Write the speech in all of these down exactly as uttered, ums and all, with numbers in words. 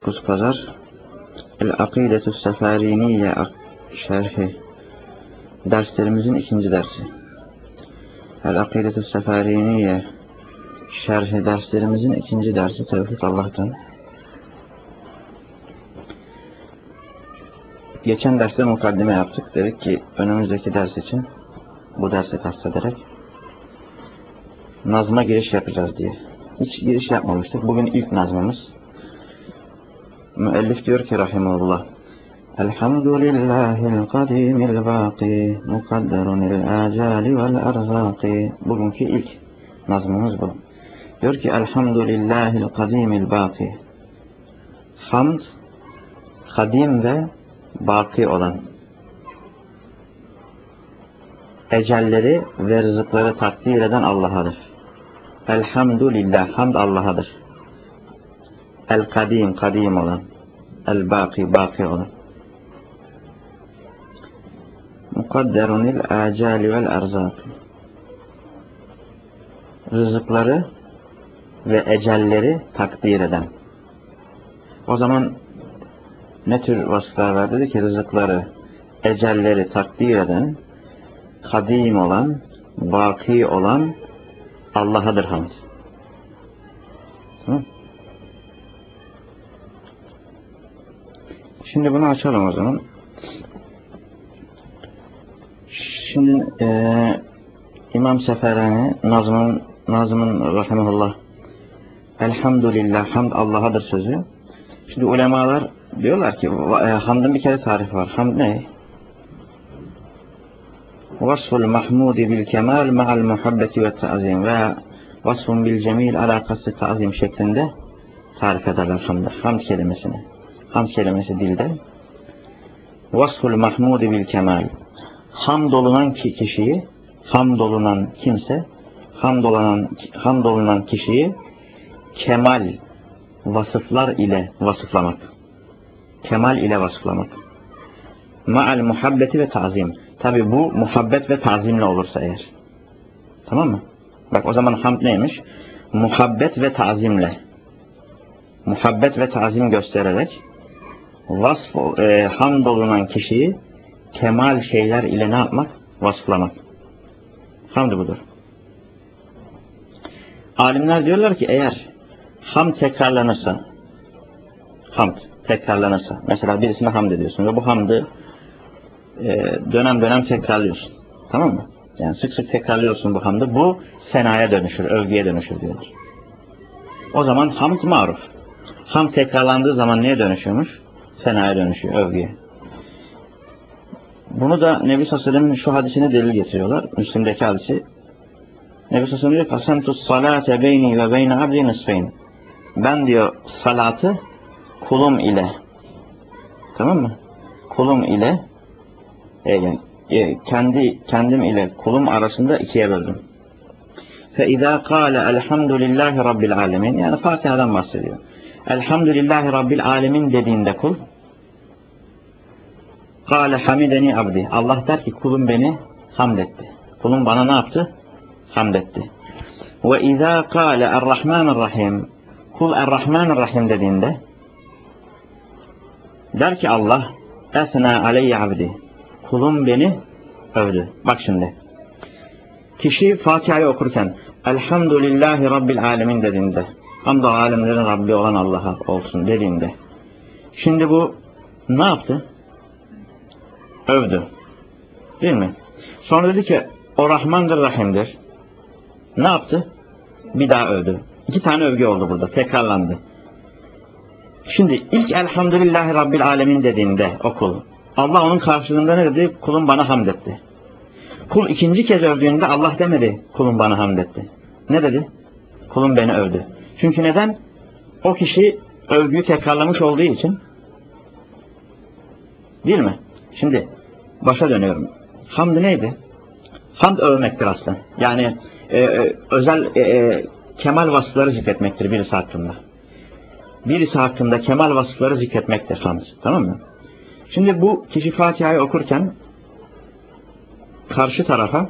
dokuz Pazar El-Akîdetü Seferîniyye Şerhi derslerimizin ikinci dersi. El-Akîdetü Seferîniyye Şerhi derslerimizin ikinci dersi. Tevfik Allah'tan. Geçen derste mukaddime yaptık. Dedik ki önümüzdeki ders için bu dersi kastederek nazma giriş yapacağız diye. Hiç giriş yapmamıştık. Bugün ilk nazmımız. Müellif diyor ki rahimahullah: Elhamdülillahil kadimil baki mukadderunil acali vel erzaki. Bugünkü ilk nazmımız bu. Diyor ki Elhamdülillahil kadimil baki. Hamd, kadim ve baki olan, ecelleri ve rızıkları takdir eden Allah'adır. Elhamdülillah, hamd Allah'adır. El-Kadim, kadim olan. El-Baki, baki olan. Mukadderunil acali vel erzaki. Rızıkları ve ecelleri takdir eden. O zaman ne tür vasıflar var? Dedi ki rızıkları, ecelleri takdir eden, kadim olan, baki olan Allah'adır hamd. Hı? Şimdi bunu açalım o zaman. Şimdi e, İmam Seferani Nazım'ın Nazım'ın rahimahullah Elhamdülillah, hamd Allah'adır sözü. Şimdi ulemalar diyorlar ki e, hamdın bir kere tarifi var. Hamd ne? Vasful mahmudi bil kemal ma'al muhabbeti ve ta'zim ve vasfun bil cemil alakası ta'zim şeklinde tarif ederler hamd, hamd kelimesini. Hamd kelimesi dilde. Vasful mahmudi bil kemal. Hamd olunan kişiyi, hamd olunan kimse, hamd olunan, hamd olunan kişiyi kemal vasıflar ile vasıflamak. Kemal ile vasıflamak. Ma'al muhabbeti ve ta'zim. Tabi bu muhabbet ve ta'zimle olursa eğer. Tamam mı? Bak o zaman hamd neymiş? Muhabbet ve ta'zimle. Muhabbet ve ta'zim göstererek vasf, e, hamd olunan kişiyi kemal şeyler ile ne yapmak? Vasıflamak. Hamd budur. Alimler diyorlar ki eğer hamd tekrarlanırsa, hamd tekrarlanırsa, mesela birisine hamd ediyorsun ve bu hamdı e, dönem dönem tekrarlıyorsun. Tamam mı? Yani sık sık tekrarlıyorsun bu hamdı. Bu senaya dönüşür, övgüye dönüşür diyorlar. O zaman hamd maruf. Hamd tekrarlandığı zaman neye dönüşüyormuş? Senaya dönüşüyor, övgüye. Bunu da Nebi sallallahu aleyhi ve sellem'in şu hadisine delil getiriyorlar. Müslim'deki hadisi. Nebi sallallahu aleyhi ve sellem diyor ki Asentus salate beyni ve beyne abdi nisfeyn. Ben diyor salatı kulum ile, tamam mı? Kulum ile yani kendi kendim ile kulum arasında ikiye böldüm. Fe izâ kâle elhamdülillahi rabbil alemin. Yani Fatiha'dan bahsediyor. Elhamdülillahi rabbil alemin dediğinde kul kâle hamideni abdi. Allah der ki kulum beni hamd etti. Kulum bana ne yaptı? Hamd etti. Ve izâ kâle errahmanirrahim. Kul errahmanirrahim dediğinde der ki Allah esnâ aleyye abdi. Kulum beni övdü. Bak şimdi. Kişi Fatiha'yı okurken elhamdülillahi rabbil alemin dediğinde, hamd alemlerin Rabbi olan Allah'a olsun dediğinde, şimdi bu ne yaptı? Övdü. Değil mi? Sonra dedi ki o Rahmandır, Rahim'dir. Ne yaptı? Bir daha övdü. İki tane övgü oldu burada. Tekrarlandı. Şimdi ilk elhamdülillahi rabbil alemin dediğinde o kul, Allah onun karşılığında ne dedi? Kulum bana hamd etti. Kul ikinci kez övdüğünde Allah demedi kulum bana hamd etti. Ne dedi? Kulum beni övdü. Çünkü neden? O kişi övgüyü tekrarlamış olduğu için. Değil mi? Şimdi başa dönüyorum. Hamd neydi? Hamd övmektir aslında. Yani e, e, özel e, e, kemal vasıfları zikretmektir birisi hakkında. Birisi hakkında kemal vasıfları zikretmektir hamd. Tamam mı? Şimdi bu kişi Fatiha'yı okurken karşı tarafa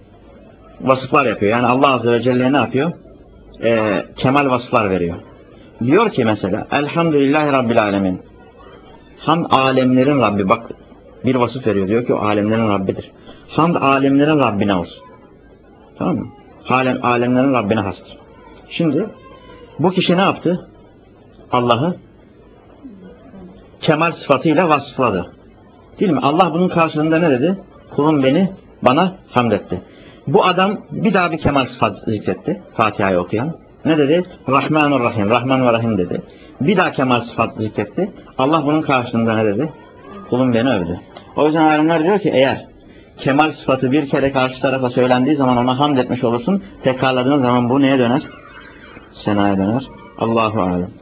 vasıflar yapıyor. Yani Allah Azze ve Celle ne yapıyor? Ee, kemal vasıflar veriyor. diyor ki mesela Elhamdülillahi Rabbil Alemin. Hamd alemlerin Rabbi. Bak bir vasıf veriyor. Diyor ki o alemlerin Rabbidir. Hamd alemlerin Rabbine olsun. Tamam mı? Alem, alemlerin Rabbine hastır. Şimdi bu kişi ne yaptı? Allah'ı kemal sıfatıyla vasıfladı. Değil mi? Allah bunun karşılığında ne dedi? Kulum beni bana hamd etti. Bu adam bir daha bir kemal sıfat zikretti. Fatiha'yı okuyan. Ne dedi? Rahmanurrahim. Rahman ve Rahim dedi. Bir daha kemal sıfat zikretti. Allah bunun karşılığında ne dedi? Kulum beni övdü. O yüzden alimler diyor ki eğer kemal sıfatı bir kere karşı tarafa söylendiği zaman ona hamd etmiş olursun. Tekrarladığın zaman bu neye döner? Senaya döner. Allahu alem.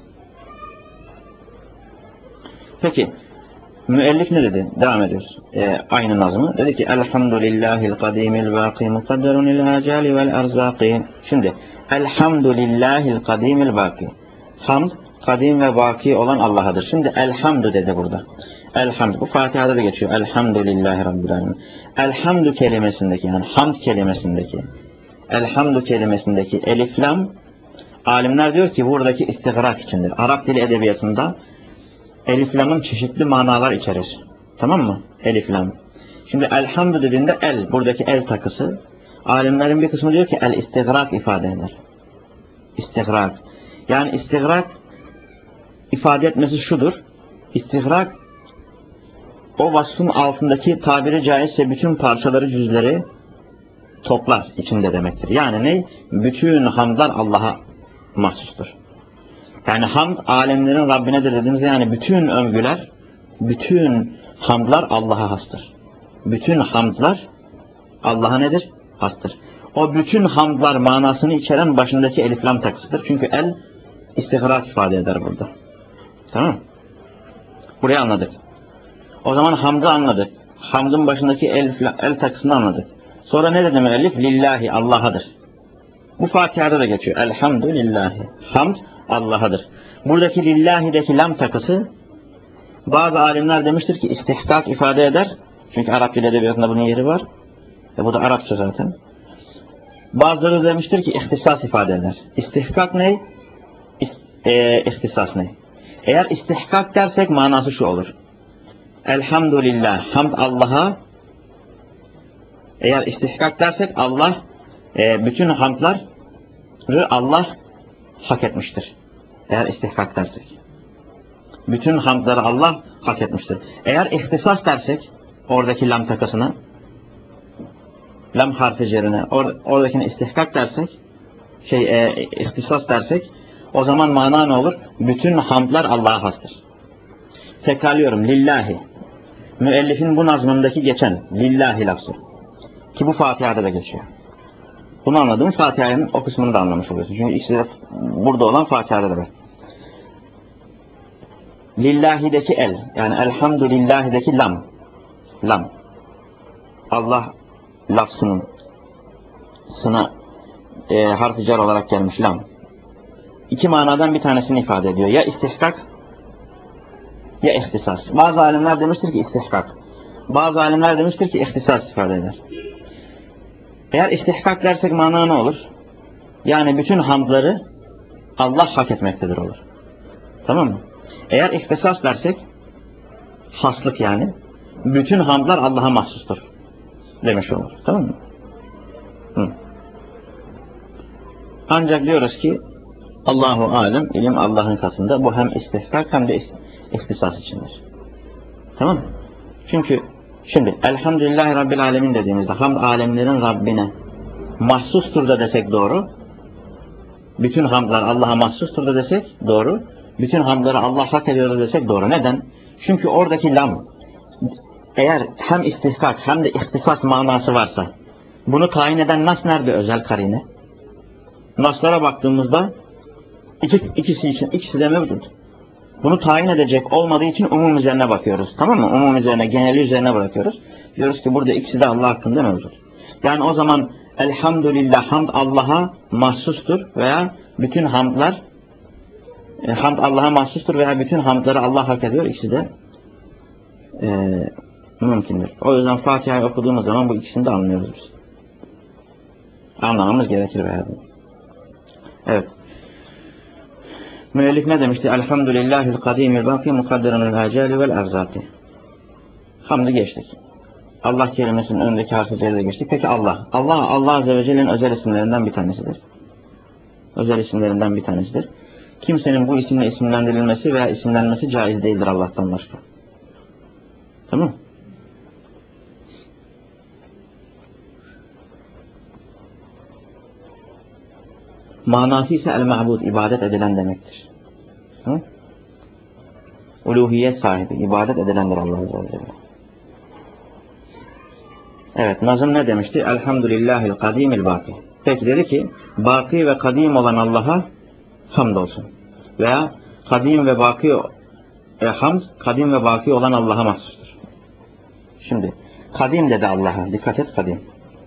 Peki müellif ne dedi? Devam ediyoruz. Ee, aynı nazımı. Dedi ki Elhamdülillahil kadimil baki mukadderunil acali vel erzaki. Şimdi Elhamdülillahil kadimil baki. Hamd kadim ve baki olan Allah'adır. Şimdi elhamdü dedi burada. Elhamd. Bu Fatiha'da da geçiyor. Elhamdülillahi Rabbil Alemin. Elhamdü kelimesindeki yani hamd kelimesindeki elhamdü kelimesindeki elif lam alimler diyor ki buradaki istigrak içindir. Arap dili edebiyatında elif lamın çeşitli manalar içerir. Tamam mı? Elif lam. Şimdi elhamdü dediğinde el, buradaki el takısı. Alimlerin bir kısmı diyor ki el istigrak ifade eder. İstigrak. Yani istigrak ifade etmesi şudur. İstigrak o vasfın altındaki tabiri caizse bütün parçaları, cüzleri toplar içinde demektir. Yani ne? Bütün hamdlar Allah'a mahsustur. Yani hamd alemlerin Rabbinedir dediğimizde yani bütün övgüler, bütün hamdlar Allah'a hastır. Bütün hamdlar Allah'a nedir? Hastır. O bütün hamdlar manasını içeren başındaki elif lam takısıdır. Çünkü el istigrak ifade eder burada. Tamam mı? Burayı anladık. O zaman hamdı anladık. Hamdın başındaki el, el takısını anladık. Sonra ne dedi müellif? Lillahi, Allah'adır. Bu Fatiha'da da geçiyor. Elhamdülillahi. Hamd Allah'adır. Buradaki lillahi'deki lam takısı bazı alimler demiştir ki istihkak ifade eder. Çünkü Arap dil edebiyatında bunun yeri var. E bu da Arapça zaten. Bazıları demiştir ki ihtisas ifade eder. İstihkak ne? E, ihtisas ne? Eğer istihkak dersek manası şu olur. Elhamdülillah. Hamd Allah'a. Eğer istihkak dersek Allah e, bütün hamdları Allah hak etmiştir. Eğer istihkak dersek. Bütün hamdları Allah hak etmiştir. Eğer ihtisas dersek oradaki lam takasına lam harfi cerine or, oradakine istihkak dersek şey e, ihtisas dersek o zaman mana ne olur? Bütün hamdlar Allah'a hastır. Tekrarlıyorum. Lillahi. Müellifin bu nazmındaki geçen lillahi lafzı. Ki bu Fatiha'da da geçiyor. Bunu anladığımız Fatiha'nın o kısmını da anlamış oluyorsun. Çünkü ikisi de burada olan Fatiha'da da var. Lillahi'deki el. Yani elhamdülillahi'deki lam. Lam. Allah lafzının sına e, harf-i cer olarak gelmiş lam. İki manadan bir tanesini ifade ediyor. Ya istihkak ya ihtisas. Bazı alimler demiştir ki istihkak. Bazı alimler demiştir ki ihtisas ifade eder. Eğer istihkak dersek mana ne olur? Yani bütün hamdları Allah hak etmektedir olur. Tamam mı? Eğer ihtisas dersek haslık yani bütün hamdlar Allah'a mahsustur demiş olur. Tamam mı? Hı. Ancak diyoruz ki Allahu alem, ilim Allah'ın katında. Bu hem istihkak hem de ihtisas içindir. Tamam mı? Çünkü şimdi Elhamdülillahi Rabbil Alemin dediğimizde hamd alemlerin Rabbine mahsustur da desek doğru. Bütün hamdlar Allah'a mahsustur da desek doğru. Bütün hamdları Allah hak ediyor da desek doğru. Neden? Çünkü oradaki lam eğer hem istihkak hem de ihtisas manası varsa bunu tayin eden nas nerede? Özel karine. Naslara baktığımızda iki, ikisi için ikisi de mevcut. Bunu tayin edecek olmadığı için umum üzerine bakıyoruz. Tamam mı? Umum üzerine, geneli üzerine bırakıyoruz. Diyoruz ki burada ikisi de Allah hakkında mevcut. Yani o zaman elhamdülillah hamd Allah'a mahsustur veya bütün hamdlar e, hamd Allah'a mahsustur veya bütün hamdları Allah hak ediyor. İkisi de e, mümkündür. O yüzden Fatiha'yı okuduğumuz zaman bu ikisini de anlıyoruz biz. Anlamamız gerekir veya. Evet. Müellif ne demişti? Elhamdülillahil kadimil baki mukaddiranil acali vel erzati. Hamdı geçtik. Allah kelimesinin önündeki harfleri de geçtik. Peki Allah. Allah, Allah Azze ve Celle'nin özel isimlerinden bir tanesidir. Özel isimlerinden bir tanesidir. Kimsenin bu isimle isimlendirilmesi veya isimlenmesi caiz değildir Allah'tan başka. Tamam. Manası ise el-ma'bud, ibadet edilen demektir. Hı? Uluhiyet sahibi, ibadet edilendir Allah Azze ve Celle. Evet, Nazım ne demişti? Elhamdülillahil kadimil baki. Peki dedi ki, baki ve kadim olan Allah'a hamdolsun. Veya kadim ve baki e, hamd, kadim ve baki olan Allah'a mahsustur. Şimdi, kadim dedi Allah'a. Dikkat et, kadim.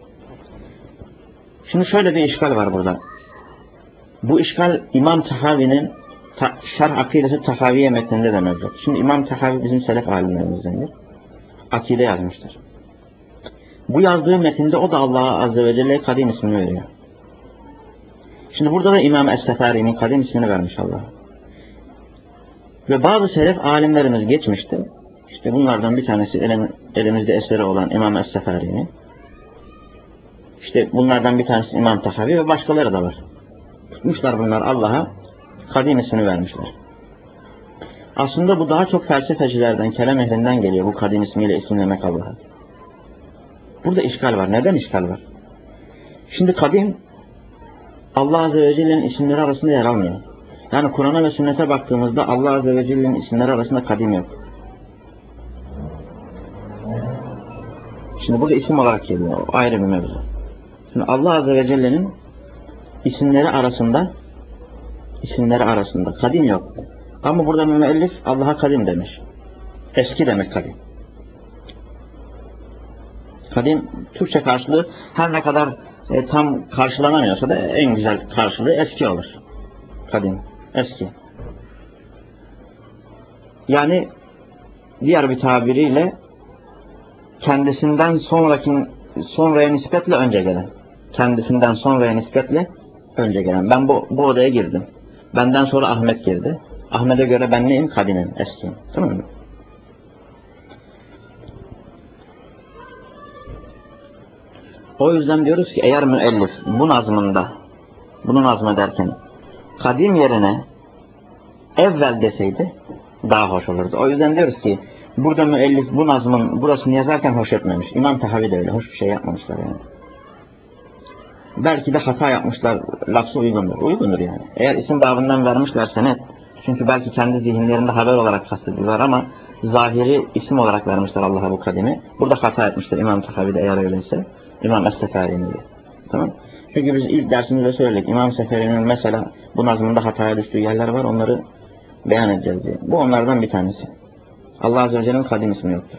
Şimdi şöyle bir işgal var burada. Bu işgal İmam Tahavi'nin ta, Şerh Akidesi Tahaviye metninde de mevcut. Şimdi İmam Tahavi bizim selef alimlerimizdendir. Akide yazmıştır. Bu yazdığı metinde o da Allah'a Azze ve Celle'ye kadim ismini veriyor. Şimdi burada da İmam Es-Sefari'nin kadim ismini vermiş Allah'a. Ve bazı selef alimlerimiz geçmişti. İşte bunlardan bir tanesi elim, elimizde eseri olan İmam Es-Sefari'nin. İşte bunlardan bir tanesi İmam Tahavi ve başkaları da var. Tutmuşlar bunlar Allah'a kadim ismini vermişler. Aslında bu daha çok felsefecilerden, kelam ehlinden geliyor bu kadim ismiyle isimlemek Allah'a. Burada işgal var. Neden işgal var? Şimdi kadim Allah Azze ve Celle'nin isimleri arasında yer almıyor. Yani Kur'an'a ve sünnete baktığımızda Allah Azze ve Celle'nin isimleri arasında kadim yok. Şimdi burada isim olarak geliyor. O ayrı bir mevzu. Şimdi Allah Azze ve Celle'nin isimleri arasında isimleri arasında kadim yok. Ama burada müellif Allah'a kadim demiş. Eski demek kadim. Kadim Türkçe karşılığı her ne kadar e, tam karşılanamıyorsa da en güzel karşılığı eski olur. Kadim, eski. Yani diğer bir tabiriyle kendisinden sonraki sonraya nispetle önce gelen. Kendisinden sonraya nispetle önce gelen. Ben bu, bu odaya girdim. Benden sonra Ahmet girdi. Ahmet'e göre ben neyim? Kadimim, eskiyim. Tamam mı? O yüzden diyoruz ki eğer müellif bu nazmında, bunu nazmederken kadim yerine evvel deseydi daha hoş olurdu. O yüzden diyoruz ki burada müellif bu nazmın burasını yazarken hoş etmemiş. İmam Tahavi de öyle. Hoş bir şey yapmamışlar yani. Belki de hata yapmışlar. Lafzı uygundur. Uygundur yani. Eğer isim babından vermişlerse net. Çünkü belki kendi zihinlerinde haber olarak kastediyorlar ama zahiri isim olarak vermişler Allah'a bu kadimi. Burada hata etmiştir İmam Tahavi de eğer öyleyse. İmam Es-Sefari'nin diye. Tamam. Çünkü biz ilk dersimizde söyledik. İmam Sefari'nin mesela bu nazmında hataya düştüğü yerler var. Onları beyan edeceğiz diye. Bu onlardan bir tanesi. Allah Azze ve Celle'nin kadim ismi yoktur.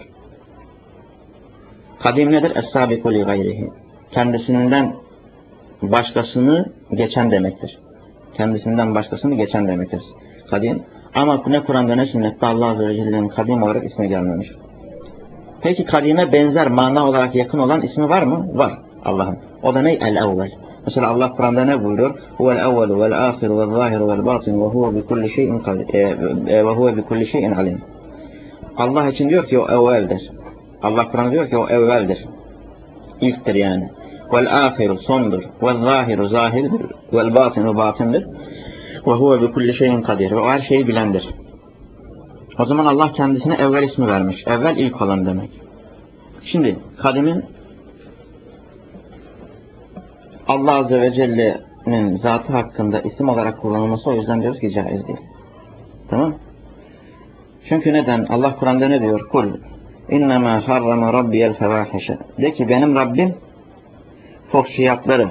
Kadim nedir? Es-Sabiku li gayrihi. Kendisinden başkasını geçen demektir. Kendisinden başkasını geçen demektir. Kadim. Ama ne Kur'an'da ne sünnette Allah Azze ve Celle'nin kadim olarak ismi gelmemiş. Peki kadime benzer, mana olarak yakın olan ismi var mı? Var Allah'ın. O da ne? El-evvel. Mesela Allah Kur'an'da ne buyuruyor? Huvel evvelu vel ahiru vel zahiru vel batin ve huve bi kulli şeyin ve huve bi kulli şeyin alim. Allah için diyor ki o evveldir. Allah Kur'an'da diyor ki o evveldir. İlktir yani. Vel ahiru sondur. Vel zahiru zahirdir. Vel batinu batindir. Ve huve bi kulli şeyin kadir. Ve o her şeyi bilendir. O zaman Allah kendisine evvel ismi vermiş. Evvel ilk olan demek. Şimdi kadimin Allah Azze ve Celle'nin zatı hakkında isim olarak kullanılması o yüzden diyoruz ki caiz değil. Tamam? Çünkü neden? Allah Kur'an'da ne diyor? Kul innema harrama rabbiyel fevahişe. De ki benim Rabbim fuhşiyatları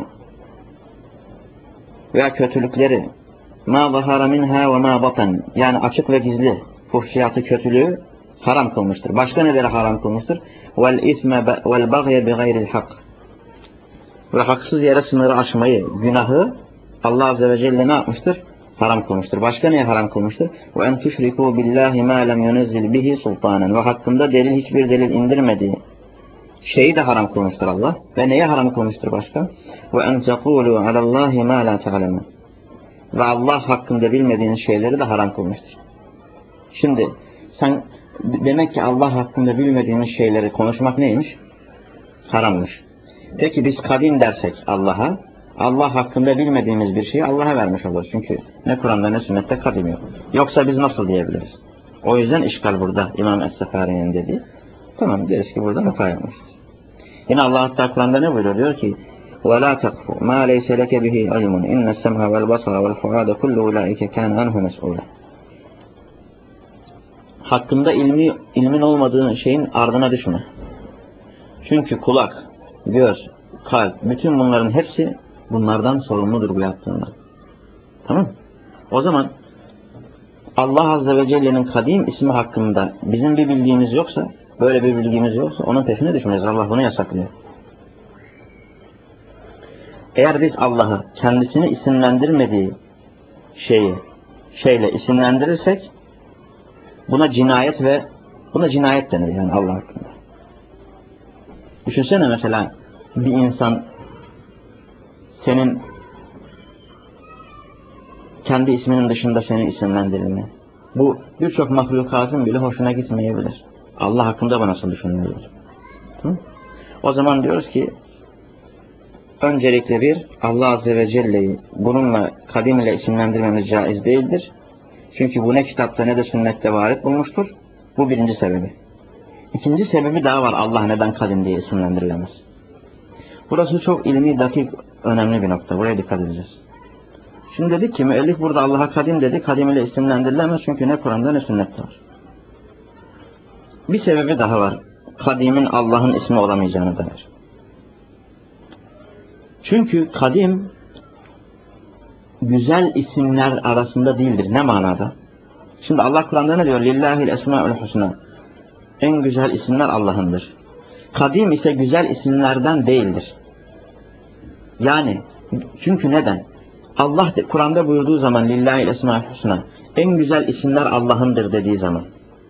veya kötülükleri ma zahara minha ve ma batan yani açık ve gizli fuhşiyatı, kötülüğü haram kılmıştır. Başka neleri haram kılmıştır? Vel isme vel bagye bi gayril hak. Ve haksız yere sınırı aşmayı, günahı Allah Azze ve Celle ne yapmıştır? Haram kılmıştır. Başka neye haram kılmıştır? Ve en tüşriku billahi ma lem yunezzil bihi sultanen. Ve hakkında delil hiçbir delil indirmediği şeyi de haram kılmıştır Allah. Ve neye haram kılmıştır başka? Ve en tekulu alallahi ma la ta'lemun. ve Allah hakkında bilmediğiniz şeyleri de haram kılmıştır. Şimdi sen demek ki Allah hakkında bilmediğiniz şeyleri konuşmak neymiş? Harammış. Peki biz kadim dersek Allah'a, Allah hakkında bilmediğimiz bir şeyi Allah'a vermiş oluruz. Çünkü ne Kur'an'da ne sünnette kadim yok. Yoksa biz nasıl diyebiliriz? O yüzden işgal burada İmam Es-Sefari'nin dediği. Tamam, deriz ki burada hata yapmışız. Yine Allah hatta Kur'an'da ne buyuruyor? Diyor ki وَلَا تَقْفُ مَا لَيْسَ لَكَ بِهِ عِلْمٌ اِنَّ السَّمْعَ وَالْبَصَرَ وَالْفُعَادَ كُلُّ اُولَٰئِكَ كَانَ عَنْهُ مَسْئُولًا. Hakkında ilmi, ilmin olmadığı şeyin ardına düşme. Çünkü kulak, göz, kalp, bütün bunların hepsi bunlardan sorumludur bu yaptığında. Tamam mı? O zaman Allah Azze ve Celle'nin kadim ismi hakkında bizim bir bilgimiz yoksa, böyle bir bilgimiz yoksa onun peşine düşmeyiz. Allah bunu yasaklıyor. Eğer biz Allah'ı kendisini isimlendirmediği şeyi şeyle isimlendirirsek buna cinayet ve buna cinayet denir yani Allah hakkında. Düşünsene mesela bir insan senin kendi isminin dışında seni isimlendirilme. Bu birçok mahlukatın bile hoşuna gitmeyebilir. Allah hakkında bu nasıl düşünülür? O zaman diyoruz ki öncelikle bir, Allah Azze ve Celle'yi bununla kadim ile isimlendirmemiz caiz değildir. Çünkü bu ne kitapta ne de sünnette varit bulmuştur. Bu birinci sebebi. İkinci sebebi daha var, Allah neden kadim diye isimlendirilemez. Burası çok ilmi, dakik, önemli bir nokta. Buraya dikkat edeceğiz. Şimdi dedik ki müellif burada Allah'a kadim dedi. Kadim ile isimlendirilemez çünkü ne Kur'an'da ne sünnette var. Bir sebebi daha var. Kadimin Allah'ın ismi olamayacağını dair. Çünkü kadim güzel isimler arasında değildir. Ne manada? Şimdi Allah Kur'an'da ne diyor? Lillahil esmaül husna. En güzel isimler Allah'ındır. Kadim ise güzel isimlerden değildir. Yani çünkü neden? Allah Kur'an'da buyurduğu zaman Lillahil esmaül husna. En güzel isimler Allah'ındır dediği zaman.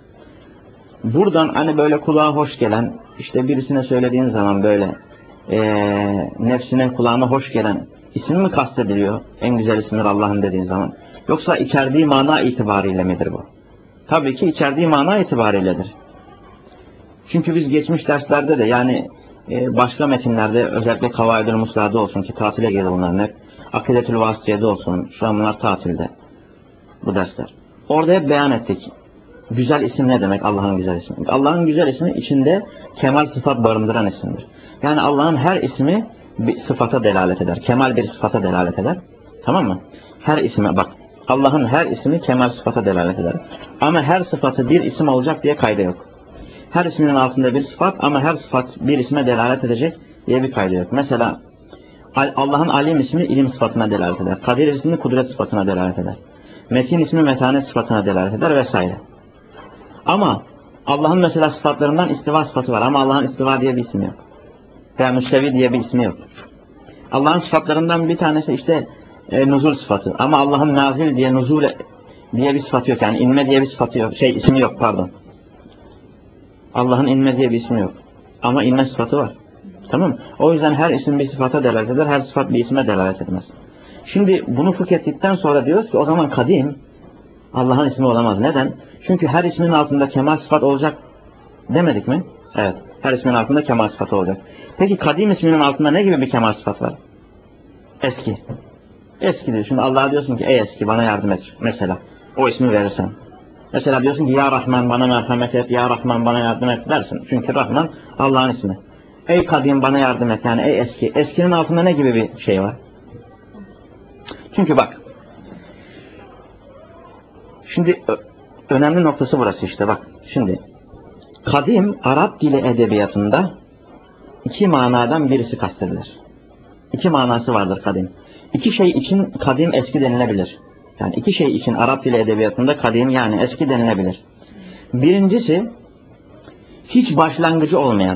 Buradan hani böyle kulağa hoş gelen, işte birisine söylediğin zaman böyle ee, nefsine kulağına hoş gelen isim mi kastediliyor? En güzel isimler Allah'ın dediğin zaman. Yoksa içerdiği mana itibariyle midir bu? Tabii ki içerdiği mana itibariyledir. Çünkü biz geçmiş derslerde de yani e, başka metinlerde özellikle Kavaidül Musla'da olsun ki tatile gelir bunların hep. Akidetül Vasıtiye'de olsun. Şu an bunlar tatilde. Bu dersler. Orada hep beyan ettik. Güzel isim ne demek? Allah'ın güzel ismi. Allah'ın güzel ismi içinde kemal sıfat barındıran isimdir. Yani Allah'ın her ismi bir sıfata delalet eder. Kemal bir sıfata delalet eder. Tamam mı? Her isme bak. Allah'ın her ismi kemal sıfata delalet eder. Ama her sıfatı bir isim olacak diye kayda yok. Her isminin altında bir sıfat ama her sıfat bir isme delalet edecek diye bir kayda yok. Mesela Allah'ın alim ismi ilim sıfatına delalet eder. Kadir ismi kudret sıfatına delalet eder. Metin ismi metanet sıfatına delalet eder vesaire. Ama Allah'ın mesela sıfatlarından istiva sıfatı var ama Allah'ın istiva diye bir ismi yok. Veya müstevi diye bir ismi yok. Allah'ın sıfatlarından bir tanesi işte e, nuzul sıfatı. Ama Allah'ın nazil diye nuzul diye bir sıfatı yok. Yani inme diye bir sıfatı yok. Şey ismi yok pardon. Allah'ın inme diye bir ismi yok. Ama inme sıfatı var. Tamam mı? O yüzden her isim bir sıfata delalet eder. Her sıfat bir isme delalet etmez. Şimdi bunu fıkh ettikten sonra diyoruz ki o zaman kadim Allah'ın ismi olamaz. Neden? Çünkü her ismin altında kemal sıfat olacak demedik mi? Evet. Her ismin altında kemal sıfatı olacak. Peki kadim isminin altında ne gibi bir kemal sıfat var? Eski. Eski diyor. Şimdi Allah'a diyorsun ki ey eski bana yardım et. Mesela o ismi verirsen. Mesela diyorsun ki ya Rahman bana merhamet et. Ya Rahman bana yardım et dersin. Çünkü Rahman Allah'ın ismi. Ey kadim bana yardım et. Yani ey eski. Eskinin altında ne gibi bir şey var? Çünkü bak. Şimdi önemli noktası burası işte bak. Şimdi kadim Arap dili edebiyatında iki manadan birisi kastedilir. İki manası vardır kadim. İki şey için kadim eski denilebilir. Yani iki şey için Arap dili edebiyatında kadim yani eski denilebilir. Birincisi hiç başlangıcı olmayan.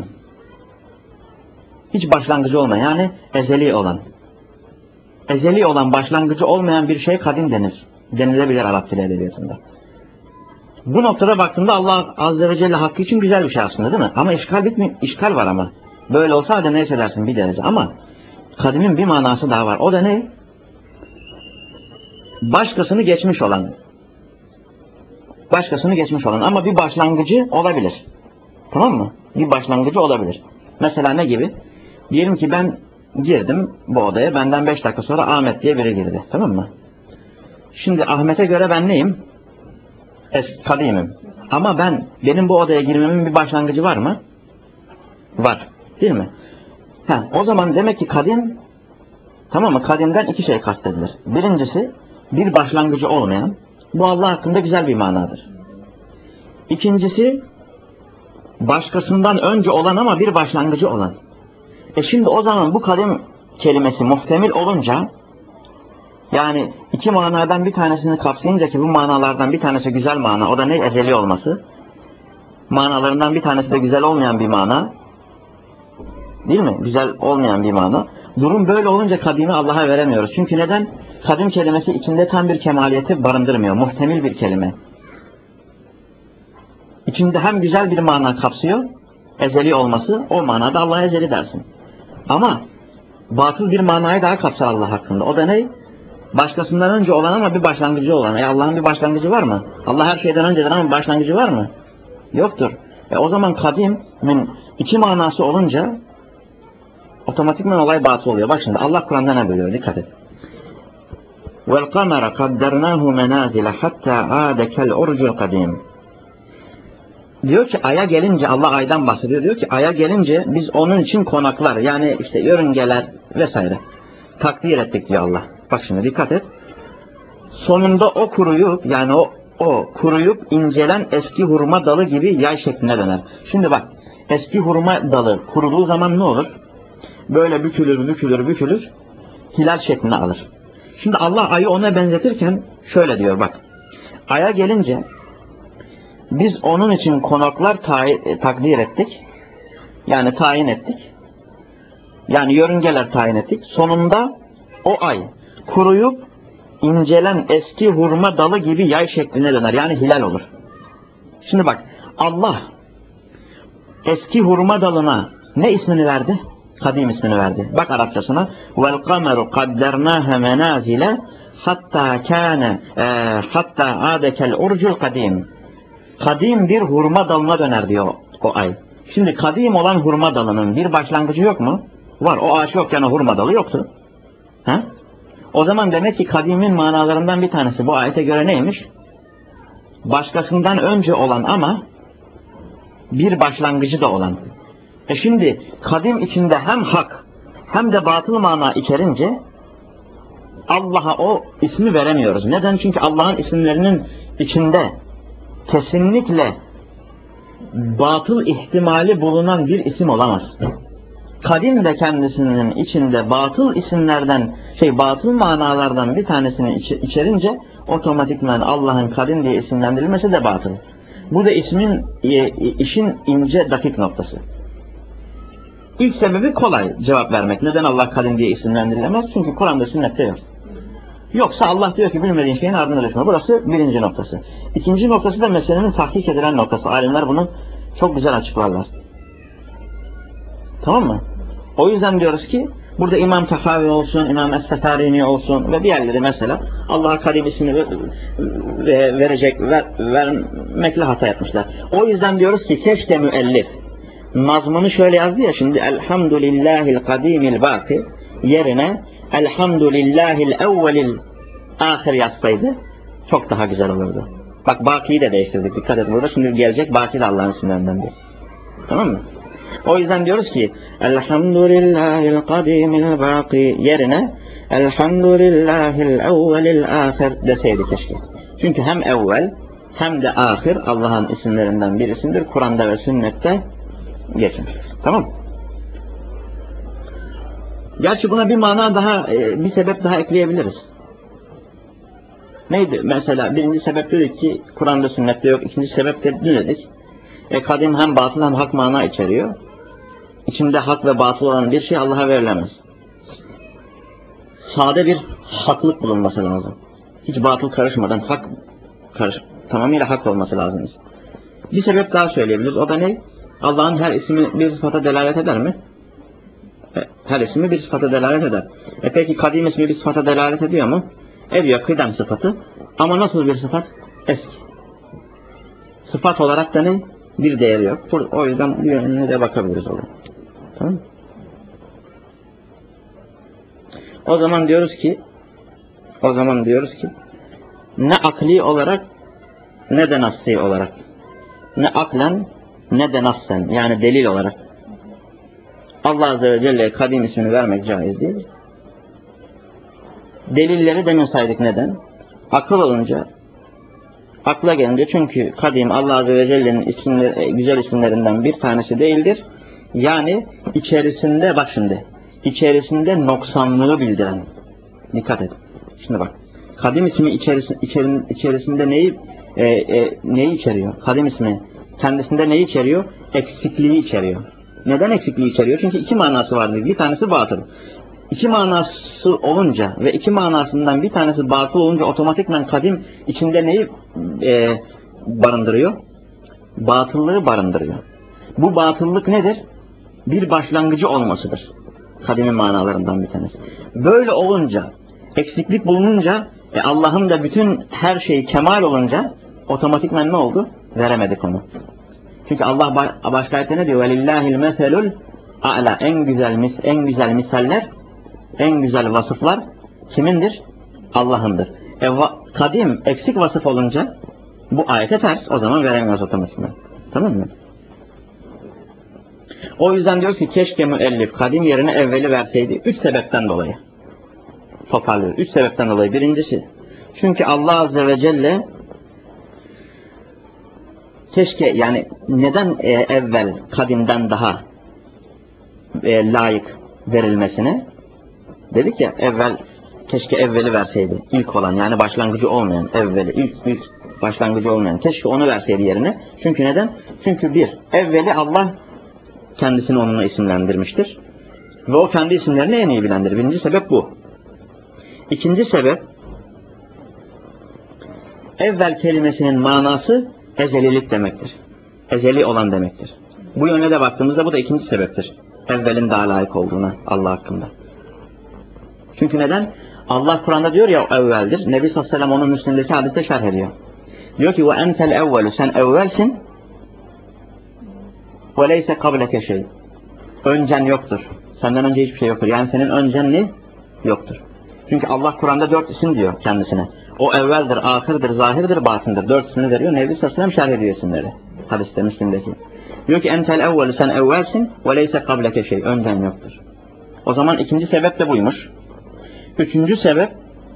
Hiç başlangıcı olmayan yani ezeli olan. Ezeli olan başlangıcı olmayan bir şey kadim denir. Denilebilir Arap dili edebiyatında. Bu noktada baktığında Allah Azze ve Celle hakkı için güzel bir şey aslında değil mi? Ama işgal bitmiyor. İşgal var ama. Böyle olsa da neyse dersin bir derece. Ama kadimin bir manası daha var. O da ne? başkasını geçmiş olan. Başkasını geçmiş olan ama bir başlangıcı olabilir. Tamam mı? Bir başlangıcı olabilir. Mesela ne gibi? Diyelim ki ben girdim bu odaya, benden beş dakika sonra Ahmet diye biri girdi. Tamam mı? Şimdi Ahmet'e göre ben neyim? Es kadimim. Ama ben, benim bu odaya girmemin bir başlangıcı var mı? Var. Değil mi? Ha, o zaman demek ki kadim, tamam mı? Kadimden iki şey kastedilir. Birincisi, bir başlangıcı olmayan, bu Allah hakkında güzel bir manadır. İkincisi, başkasından önce olan ama bir başlangıcı olan. E şimdi o zaman bu kadim kelimesi muhtemil olunca, yani iki manadan bir tanesini kapsayınca ki bu manalardan bir tanesi güzel mana, o da ne? Ezeli olması. Manalarından bir tanesi de güzel olmayan bir mana. Değil mi? Güzel olmayan bir mana. Durum böyle olunca kadimi Allah'a veremiyoruz. Çünkü neden? Kadim kelimesi içinde tam bir kemaliyeti barındırmıyor. Muhtemil bir kelime. İçinde hem güzel bir mana kapsıyor, ezeli olması, o manada Allah'a ezeli dersin. Ama batıl bir manayı daha kapsar Allah hakkında. O da ne? Başkasından önce olan ama bir başlangıcı olan. E Allah'ın bir başlangıcı var mı? Allah her şeyden öncedir ama bir başlangıcı var mı? Yoktur. E o zaman kadimin iki manası olunca otomatikman olay batıl oluyor. Bak şimdi Allah Kur'an'da ne buyuruyor? Dikkat et. وَالْقَمَرَ قَدَّرْنَاهُ مَنَازِلَ حَتَّى عَادَ كَالْعُرْجُ الْقَدِيمِ. Diyor ki aya gelince, Allah aydan bahsediyor. Diyor ki aya gelince biz onun için konaklar, yani işte yörüngeler vesaire takdir ettik diyor Allah. Bak şimdi dikkat et. Sonunda o kuruyup, yani o o kuruyup incelen eski hurma dalı gibi yay şekline döner. Şimdi bak, eski hurma dalı kuruduğu zaman ne olur? Böyle bükülür, bükülür, bükülür, hilal şeklini alır. Şimdi Allah ayı ona benzetirken şöyle diyor bak. Aya gelince biz onun için konaklar takdir ettik. Yani tayin ettik. Yani yörüngeler tayin ettik. Sonunda o ay kuruyup incelen eski hurma dalı gibi yay şekline döner. Yani hilal olur. Şimdi bak, Allah eski hurma dalına ne ismini verdi? Kadim ismini verdi. Bak Arapçasına. وَالْقَمَرُ قَدَّرْنَاهَ مَنَازِلَ hatta kâne hatta âdekel urcul kadim. Kadim bir hurma dalına döner diyor o ay. Şimdi kadim olan hurma dalının bir başlangıcı yok mu? Var. O ağaç yokken o hurma dalı yoktu. Ha? O zaman demek ki kadimin manalarından bir tanesi bu ayete göre neymiş? Başkasından önce olan ama bir başlangıcı da olan. E şimdi kadim içinde hem hak hem de batıl mana içerince Allah'a o ismi veremiyoruz. Neden? Çünkü Allah'ın isimlerinin içinde kesinlikle batıl ihtimali bulunan bir isim olamaz. Kadim de kendisinin içinde batıl isimlerden, şey batıl manalardan bir tanesini iç içerince otomatikman Allah'ın kadim diye isimlendirilmesi de batıl. Bu da ismin, e, işin ince dakik noktası. İlk sebebi kolay cevap vermek. Neden Allah kadim diye isimlendirilemez? Çünkü Kur'an'da sünnette yok. Yoksa Allah diyor ki bilmediğin şeyin ardına düşme. Burası birinci noktası. İkinci noktası da meselenin tahkik edilen noktası. Alimler bunu çok güzel açıklarlar. Tamam mı? O yüzden diyoruz ki burada İmam Tahavi olsun, İmam Es-Sefarini olsun ve diğerleri mesela Allah'a kadim ismini verecek, ver, vermekle hata yapmışlar. O yüzden diyoruz ki keşke müellif nazmını şöyle yazdı ya şimdi Elhamdülillahil kadimil baki yerine Elhamdülillahil evvelil ahir yazsaydı çok daha güzel olurdu. Bak bakiyi de değiştirdik. Dikkat et burada. Şimdi gelecek baki de Allah'ın isimlerinden değil. Tamam mı? O yüzden diyoruz ki Elhamdülillahil kadimil baki yerine Elhamdülillahil evvelil ahir deseydi keşke. Çünkü hem evvel hem de ahir Allah'ın isimlerinden birisidir. Kur'an'da ve sünnette geçin. Tamam. Gerçi buna bir mana daha, bir sebep daha ekleyebiliriz. Neydi? Mesela birinci sebep dedik ki Kur'an'da sünnette yok. İkinci sebep de ne dedik? E, kadim hem batıl hem hak mana içeriyor. İçinde hak ve batıl olan bir şey Allah'a verilemez. Sade bir haklık bulunması lazım. Hiç batıl karışmadan hak karış, tamamıyla hak olması lazım. Bir sebep daha söyleyebiliriz. O da ne? Allah'ın her ismi bir sıfata delalet eder mi? Her ismi bir sıfata delalet eder. E peki kadim ismi bir sıfata delalet ediyor mu? ediyor kıdem sıfatı. Ama nasıl bir sıfat? Eski. Sıfat olarak da ne? Bir değeri yok. O yüzden bir yönüne de bakabiliriz ona. Tamam mı? O zaman diyoruz ki o zaman diyoruz ki ne akli olarak ne de nassi olarak, ne aklen ne de nassen, yani delil olarak Allah Azze ve Celle'ye kadim ismini vermek caiz değil. Delilleri demin saydık neden? Akıl olunca, akla gelince, çünkü kadim Allah Azze ve Celle'nin isimleri, güzel isimlerinden bir tanesi değildir. Yani içerisinde, bak şimdi, içerisinde noksanlığı bildiren. Dikkat et. Şimdi bak. Kadim ismi içerisi, içerin, içerisinde neyi e, e, neyi içeriyor? Kadim ismi kendisinde neyi içeriyor? Eksikliği içeriyor. Neden eksikliği içeriyor? Çünkü iki manası vardır. Bir tanesi batıl. İki manası olunca ve iki manasından bir tanesi batıl olunca otomatikman kadim içinde neyi e, barındırıyor? Batıllığı barındırıyor. Bu batıllık nedir? Bir başlangıcı olmasıdır. Kadimin manalarından bir tanesi. Böyle olunca, eksiklik bulununca, e Allah'ın da bütün her şeyi kemal olunca otomatikman ne oldu? Veremedik onu. Çünkü Allah başka ayette ne diyor? Velillahil meselul a'la. En güzel mis, en güzel misaller, en güzel vasıflar kimindir? Allah'ındır. E, va, kadim eksik vasıf olunca bu ayete ters. O zaman veremez otomatikman. Tamam mı? O yüzden diyor ki keşke müellif kadim yerine evveli verseydi. Üç sebepten dolayı. Toparlıyor. Üç sebepten dolayı. Birincisi, çünkü Allah Azze ve Celle keşke, yani neden e, evvel kadimden daha e, layık verilmesine? Dedik ya, evvel keşke evveli verseydi. İlk olan, yani başlangıcı olmayan evveli, ilk ilk başlangıcı olmayan, keşke onu verseydi yerine. Çünkü neden? Çünkü bir, evveli Allah kendisini onunla isimlendirmiştir. Ve o kendi isimlerini en iyi bilendir. Birinci sebep bu. İkinci sebep, evvel kelimesinin manası ezelilik demektir. Ezeli olan demektir. Bu yöne de baktığımızda bu da ikinci sebeptir. Evvelin daha layık olduğuna Allah hakkında. Çünkü neden? Allah Kur'an'da diyor ya evveldir. Nebi sallallahu aleyhi ve sellem onun Müslim'deki hadiste şerh ediyor. Diyor ki ve entel evvelu, sen evvelsin ve leyse kableke şey. Öncen yoktur. Senden önce hiçbir şey yoktur. Yani senin öncen ne? Yoktur. Çünkü Allah Kur'an'da dört isim diyor kendisine. O evveldir, ahirdir, zahirdir, batındır. Dört ismini veriyor. Nebi sallallahu aleyhi ve sellem şerh ediyor isimleri. Hadiste, Müslim'deki. Diyor ki entel evvelü, sen evvelsin ve leyse kableke şey. Öncen yoktur. O zaman ikinci sebep de buymuş. Üçüncü sebep,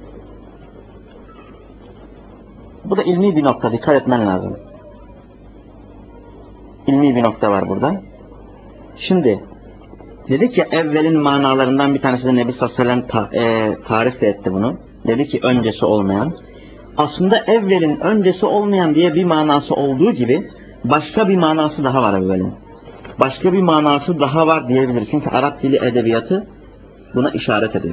bu da ilmi bir nokta, dikkat etmen lazım. İlmi bir nokta var burada. Şimdi dedik ya, evvelin manalarından bir tanesi de Nebi sallallahu aleyhi ve sellem ta, e, tarif etti bunu. Dedi ki öncesi olmayan. Aslında evvelin öncesi olmayan diye bir manası olduğu gibi başka bir manası daha var evvelin. Başka bir manası daha var diyebiliriz. Çünkü Arap dili edebiyatı buna işaret ediyor.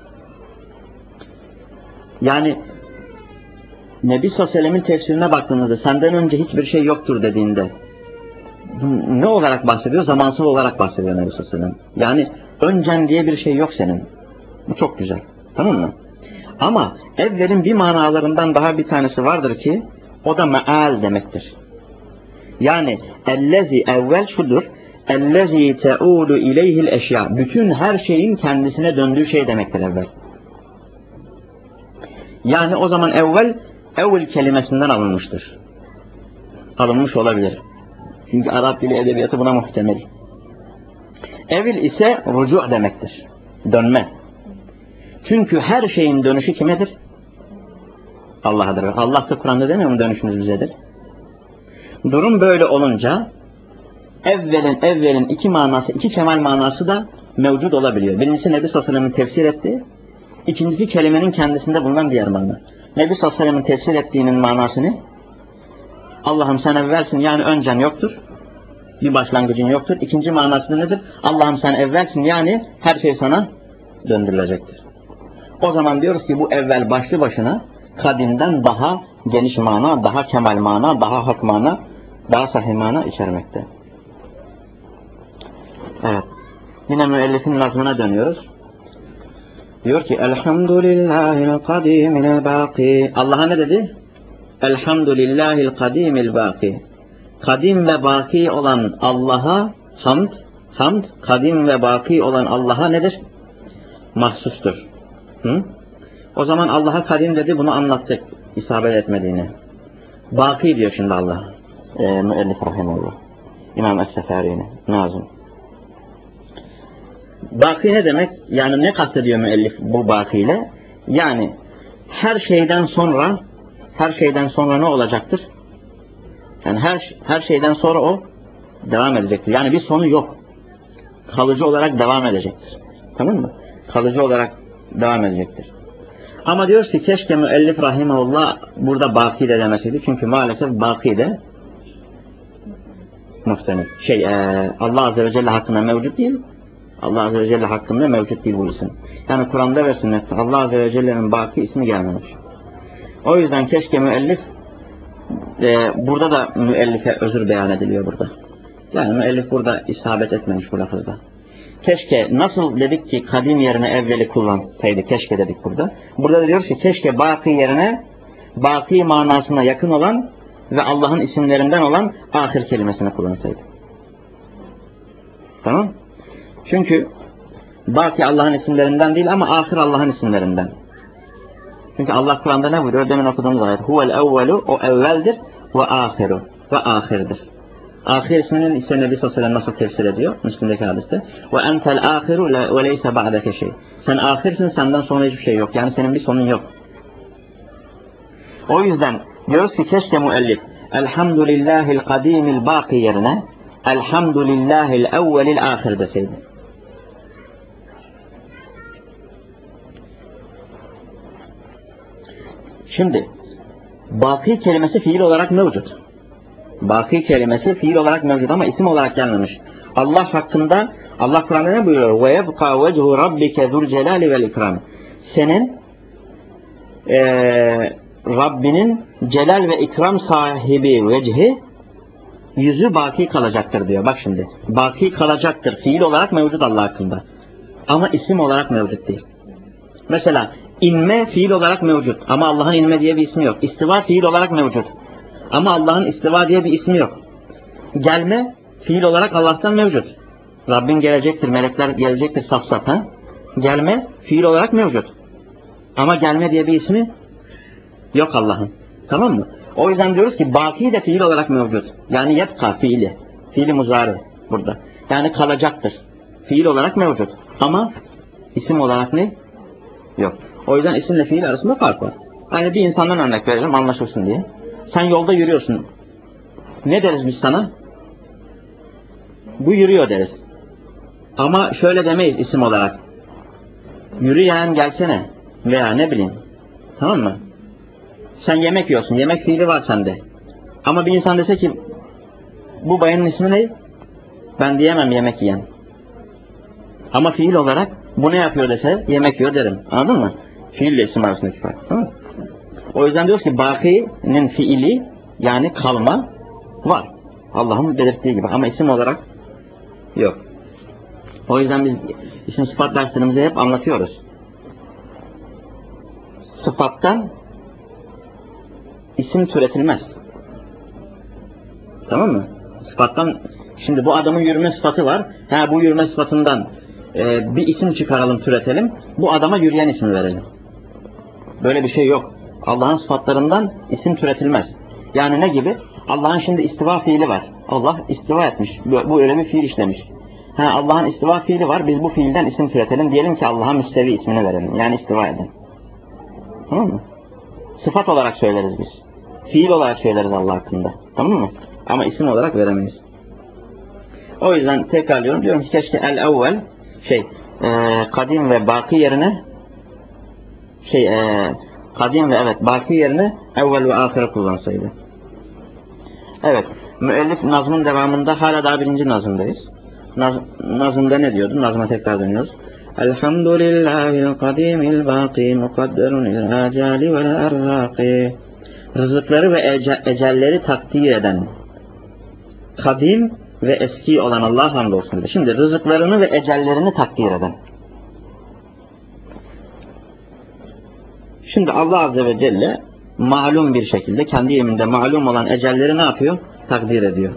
Yani Nebi sallallahu aleyhi ve sellem'in tefsirine baktığınızda senden önce hiçbir şey yoktur dediğinde ne olarak bahsediyor? Zamansal olarak bahsediyor Nebi sallallahu aleyhi ve sellem. Yani öncen diye bir şey yok senin. Bu çok güzel. Tamam mı? Ama evvelin bir manalarından daha bir tanesi vardır ki o da meal demektir. Yani ellezi evvel şudur. Ellezi teulu ileyhil eşya. Bütün her şeyin kendisine döndüğü şey demektir evvel. Yani o zaman evvel, evvel kelimesinden alınmıştır. Alınmış olabilir. Çünkü Arap dili edebiyatı buna muhtemel. Evvel ise rucu' demektir. Dönme. Çünkü her şeyin dönüşü kimedir? Allah'adır. Allah da Kur'an'da demiyor mu dönüşünüz bizedir? Durum böyle olunca evvelin evvelin iki manası, iki kemal manası da mevcut olabiliyor. Birincisi Nebi sallallahu aleyhi ve sellem'in tefsir ettiği, ikincisi kelimenin kendisinde bulunan diğer mana. Nebi sallallahu aleyhi ve sellem'in tefsir ettiğinin manası ne? Allah'ım sen evvelsin, yani öncen yoktur. Bir başlangıcın yoktur. İkinci manası nedir? Allah'ım sen evvelsin, yani her şey sana döndürülecektir. O zaman diyoruz ki bu evvel başlı başına kadimden daha geniş mana, daha kemal mana, daha hak mana, daha sahih mana içermekte. Evet. Yine müellifin nazmına dönüyoruz. Diyor ki Elhamdülillahil kadimil baki. Allah'a ne dedi? Elhamdülillahil kadimil baki. Kadim ve baki olan Allah'a hamd, hamd, kadim ve baki olan Allah'a nedir? Mahsustur. Hı? O zaman Allah'a kadim dedi, bunu anlattık isabet etmediğini. Baki diyor şimdi Allah. E, müellif rahimahullah. İmam Es-Seferi'ne, Nazım. Baki ne demek? Yani ne kastediyor müellif bu baki ile? Yani her şeyden sonra, her şeyden sonra ne olacaktır? Yani her her şeyden sonra o devam edecektir. Yani bir sonu yok. Kalıcı olarak devam edecektir. Tamam mı? Kalıcı olarak devam edecektir. Ama diyor ki keşke müellif rahimahullah burada baki de demeseydi. Çünkü maalesef baki de muhtemel. Şey, e, Allah Azze ve Celle hakkında mevcut değil. Allah Azze ve Celle hakkında mevcut değil bu isim. Yani Kur'an'da ve sünnette Allah Azze ve Celle'nin baki ismi gelmemiş. O yüzden keşke müellif e, burada da müellife özür beyan ediliyor burada. Yani müellif burada isabet etmemiş bu lafızda. Keşke nasıl dedik ki kadim yerine evveli kullansaydı, keşke dedik burada. Burada da diyoruz ki keşke baki yerine baki manasına yakın olan ve Allah'ın isimlerinden olan ahir kelimesini kullansaydı. Tamam? Çünkü baki Allah'ın isimlerinden değil ama ahir Allah'ın isimlerinden. Çünkü Allah Kur'an'da ne buyuruyor? Demin okuduğumuz ayet. Huvel evvelu, o evveldir ve ahiru, ve ahirdir. Ahir isminin ise Nebi sallallahu aleyhi ve sellem nasıl tefsir ediyor? Müslim'deki hadiste. Ve entel ahiru ve leyse ba'deke şey. Sen ahirsin, senden sonra hiçbir şey yok. Yani senin bir sonun yok. O yüzden diyoruz ki keşke müellif Elhamdülillahil kadimil baki yerine Elhamdülillahil evvelil ahir deseydi. Şimdi baki kelimesi fiil olarak mevcut. Baki kelimesi fiil olarak mevcut ama isim olarak gelmemiş. Allah hakkında Allah Kur'an'da ne buyuruyor? Ve yebqa vechu rabbike zul celali vel ikram. Senin ee, Rabbinin celal ve ikram sahibi vecihi yüzü baki kalacaktır diyor. Bak şimdi. Baki kalacaktır. Fiil olarak mevcut Allah hakkında. Ama isim olarak mevcut değil. Mesela inme fiil olarak mevcut. Ama Allah'ın inme diye bir ismi yok. İstiva fiil olarak mevcut. Ama Allah'ın istiva diye bir ismi yok. Gelme fiil olarak Allah'tan mevcut. Rabbin gelecektir, melekler gelecektir saf saf. Ha? Gelme fiil olarak mevcut. Ama gelme diye bir ismi yok Allah'ın. Tamam mı? O yüzden diyoruz ki baki de fiil olarak mevcut. Yani yebka fiili. Fiili muzari burada. Yani kalacaktır. Fiil olarak mevcut. Ama isim olarak ne? Yok. O yüzden isimle fiil arasında fark var. Yani bir insandan örnek verelim anlaşılsın diye. Sen yolda yürüyorsun. Ne deriz biz sana? Bu yürüyor deriz. Ama şöyle demeyiz isim olarak. Yürüyen gelsene. Veya ne bileyim. Tamam mı? Sen yemek yiyorsun. Yemek fiili var sende. Ama bir insan dese ki bu bayanın ismi ne? Ben diyemem yemek yiyen. Ama fiil olarak bu ne yapıyor dese yemek yiyor derim. Anladın mı? Fiille isim arasındaki fark. Tamam mı? O yüzden diyoruz ki bakinin fiili yani kalma var. Allah'ın belirttiği gibi ama isim olarak yok. O yüzden biz isim sıfat derslerimizde hep anlatıyoruz. Sıfattan isim türetilmez. Tamam mı? Sıfattan şimdi bu adamın yürüme sıfatı var. Ha bu yürüme sıfatından e, bir isim çıkaralım, türetelim. Bu adama yürüyen ismi verelim. Böyle bir şey yok. Allah'ın sıfatlarından isim türetilmez. Yani ne gibi? Allah'ın şimdi istiva fiili var. Allah istiva etmiş. Bu öyle bir fiil işlemiş. Ha, Allah'ın istiva fiili var. Biz bu fiilden isim türetelim. Diyelim ki Allah'a müstevi ismini verelim. Yani istiva edin. Tamam mı? Sıfat olarak söyleriz biz. Fiil olarak söyleriz Allah hakkında. Tamam mı? Ama isim olarak veremeyiz. O yüzden tekrarlıyorum. Diyorum ki keşke el-evvel şey e, kadim ve baki yerine şey e, kadim ve evet baki yerine evvel ve ahire kullansaydı. Evet. Müellif nazmın devamında hala daha birinci nazımdayız. Naz, nazımda ne diyordu? Nazma tekrar dönüyoruz. Elhamdülillahil kadimil baki mukadderunil acali vel erzaki. Rızıkları ve ece, ecelleri takdir eden kadim ve eski olan Allah hamdolsun. Şimdi rızıklarını ve ecellerini takdir eden. Şimdi Allah Azze ve Celle malum bir şekilde kendi ilminde malum olan ecelleri ne yapıyor? Takdir ediyor.